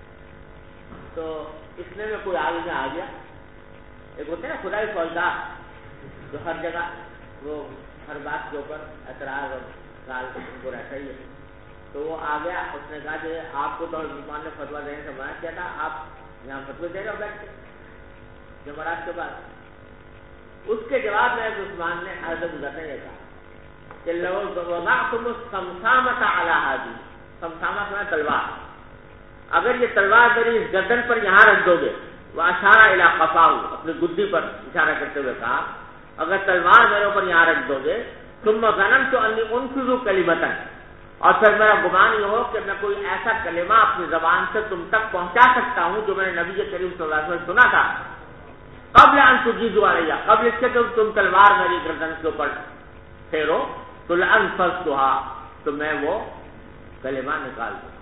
B: تو اس میں کوئی آگے آ گیا, ایک ہوتے ہیں نا خدائی فوجدار جو ہر جگہ وہ ہر بات کے اوپر اعتراض اور سال ان کو رہتا ہی ہے. تو وہ آ گیا, اس نے کہا کہ آپ کو تو عثمان نے فتویٰ دینے سے منع کیا تھا, آپ یہاں فتوی دے رہے ہو بیٹھ کے جمعرات کے بعد. اس کے جواب میں عثمان نے حضرت ادھر نے یہ کہا کہ لو وضعتم السمسامۃ علی ہذی, سمسامہ سے تلوار, اگر یہ تلوار میری اس گردن پر یہاں رکھ دو گے, وہ اشارہ الی قفاہ, اپنی گدی پر اشارہ کرتے ہوئے کہا اگر تلوار میرے اوپر یہاں رکھ دو گے, ثم ظننت انی انفذ کلمۃ, اور پھر میرا گمان یہ ہو کہ میں کوئی ایسا کلمہ اپنی زبان سے تم تک پہنچا سکتا ہوں جو میں نے نبی کریم صلی اللہ علیہ وسلم سنا تھا, قبل ان تجیزوا علی, قبل اس کے کہ تم تلوار میری گردن کے اوپر پھیرو, تو لانفذتها, تو میں وہ کلمہ نکال دوں.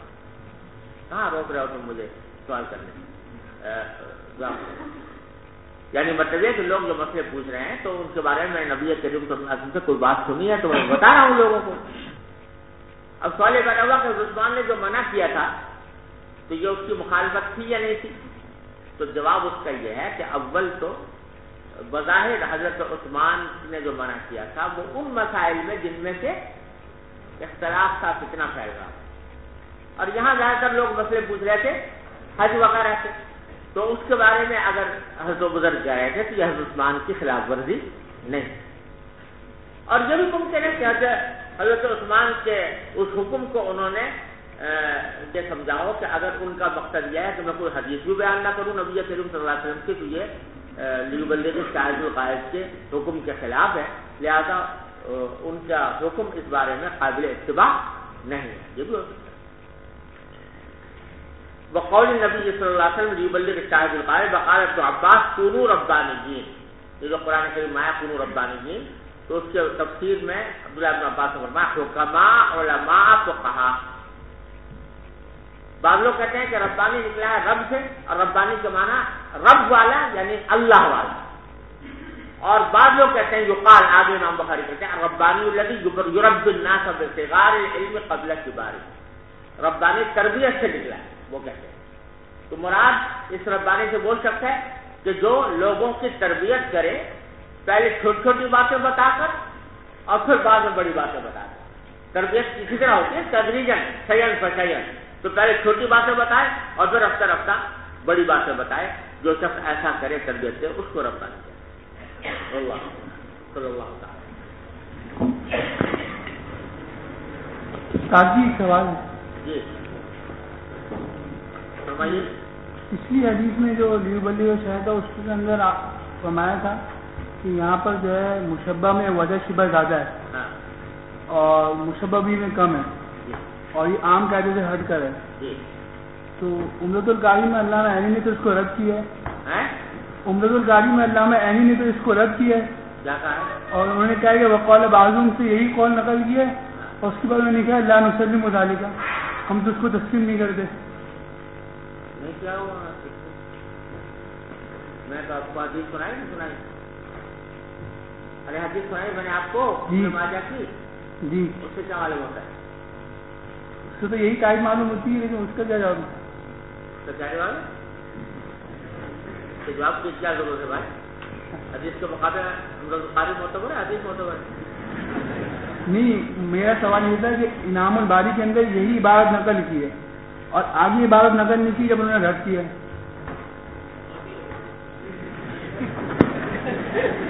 B: کہاں روک رہے ہو تم مجھے سوال کرنے؟ یعنی مطلب یہ کہ لوگ جو مسئلے پوچھ رہے ہیں تو ان کے بارے میں نبی کریم صلی اللہ علیہ وسلم سے کوئی بات سنی ہے تو میں بتا رہا ہوں لوگوں کو. اب سوال یہ پیدا ہوا کہ عثمان نے جو منع کیا تھا تو یہ اس کی مخالفت تھی یا نہیں تھی؟ تو جواب اس کا یہ ہے کہ اول تو بظاہر حضرت عثمان نے جو منع کیا تھا وہ ان مسائل میں جن میں سے اختلاف تھا, فتنہ پھیل رہا, اور یہاں زیادہ تر لوگ مسئلے پوچھ رہے تھے حج وغیرہ سے, تو اس کے بارے میں اگر حضرت بزرگ کہہ رہے تھے تو یہ حضرت عثمان کی خلاف ورزی نہیں. اور یہ بھی ممکن ہے کہ حضرت عثمان کے اس حکم کو انہوں نے یہ سمجھاؤ کہ اگر ان کا مقصد یہ ہے کہ میں کوئی حدیث بھی بیان نہ کروں نبی کریم صلی اللہ علیہ وسلم کی, تو یہ لیبلغ شاہد القائد کے حکم کے خلاف ہے, لہذا ان کا حکم اس بارے میں قابل اتباع نہیں ہے. یہ بھی وقول النبی صلی اللہ علیہ وسلم لیبلغ شاہد القائد وقال ابن عباس کونوا ربانیین, یہ جو قرآن کریم میں کونوا ربانیین, تو اس کے تفسیر میں عبداللہ ابن عباس نے فرمایا حکماء علماء فقہاء. بعض لوگ کہتے ہیں کہ ربانی نکلا ہے رب سے, اور ربانی کے معنی رب والا یعنی اللہ والا, اور بعض لوگ کہتے ہیں یقال, آگے امام بخاری کہتے ہیں ربانی الذی یربی الناس بصغار العلم قبل کبارہ, ربانی تربیت سے نکلا ہے وہ کہتے ہیں. تو مراد اس ربانی سے بول سکتا ہے کہ جو لوگوں کی تربیت کرے, پہلے چھوٹی چھوٹی باتیں بتا کر اور پھر بعد میں بڑی باتیں بتا کر. تربیت اسی طرح ہوتی ہے تدریجاً, شیئن فشیئن, تو پہلے چھوٹی باتیں بتائے اور پھر رفتہ رفتہ بڑی باتیں بتائے. جو شخص ایسا کرے تربیت سے اس کو ربانی کہتے ہیں. اللہ صلی اللہ تعالی.
C: ساتھی سوال
B: جی فرمائیے.
C: پچھلی حدیث میں جو لیو بلی و شہد ہے اس کے اندر فرمایا تھا کہ یہاں پر جو ہے مشبہ میں وجہ شبہ زیادہ ہے اور مشبہ بھی میں کم ہے اور یہ عام قاعدے سے ہٹ کر ہے. تو عمدۃ القاری میں علامہ عینی نے تو اس کو رد کیا ہے. عمدۃ القاری میں علامہ عینی نے تو اس کو رد کیا ہے اور انہوں نے کہا کہ وقال بعضهم سے یہی قول نقل کیا ہے اور اس کے بعد انہوں نے کہا لا نسلم ذالک، ہم تو اس کو تسلیم نہیں کرتے.
B: کیا ہوا میں تو آپ کو حدیث سنائی نہیں سنائی؟ ارے حدیث سنائی میں نے آپ کو ماجہ کی.
C: جی
B: اس سے کیا معلوم ہوتا ہے؟
C: اس سے تو یہی قائد معلوم ہوتی ہے، لیکن اس کا کیا جواب ہے؟
B: اس کا کیا جواب ہے؟ جواب کی کیا ضرورت ہے بھائی؟ حدیث کے مقابلے قاری معتبر ہے، حدیث معتبر ہے.
C: نہیں، میرا سوال یہ تھا کہ انعام الباری کے اندر یہی عبارت نقل کی ہے اور آگے عبارت نقل نہیں کی جب انہوں نے رد کیا ہے.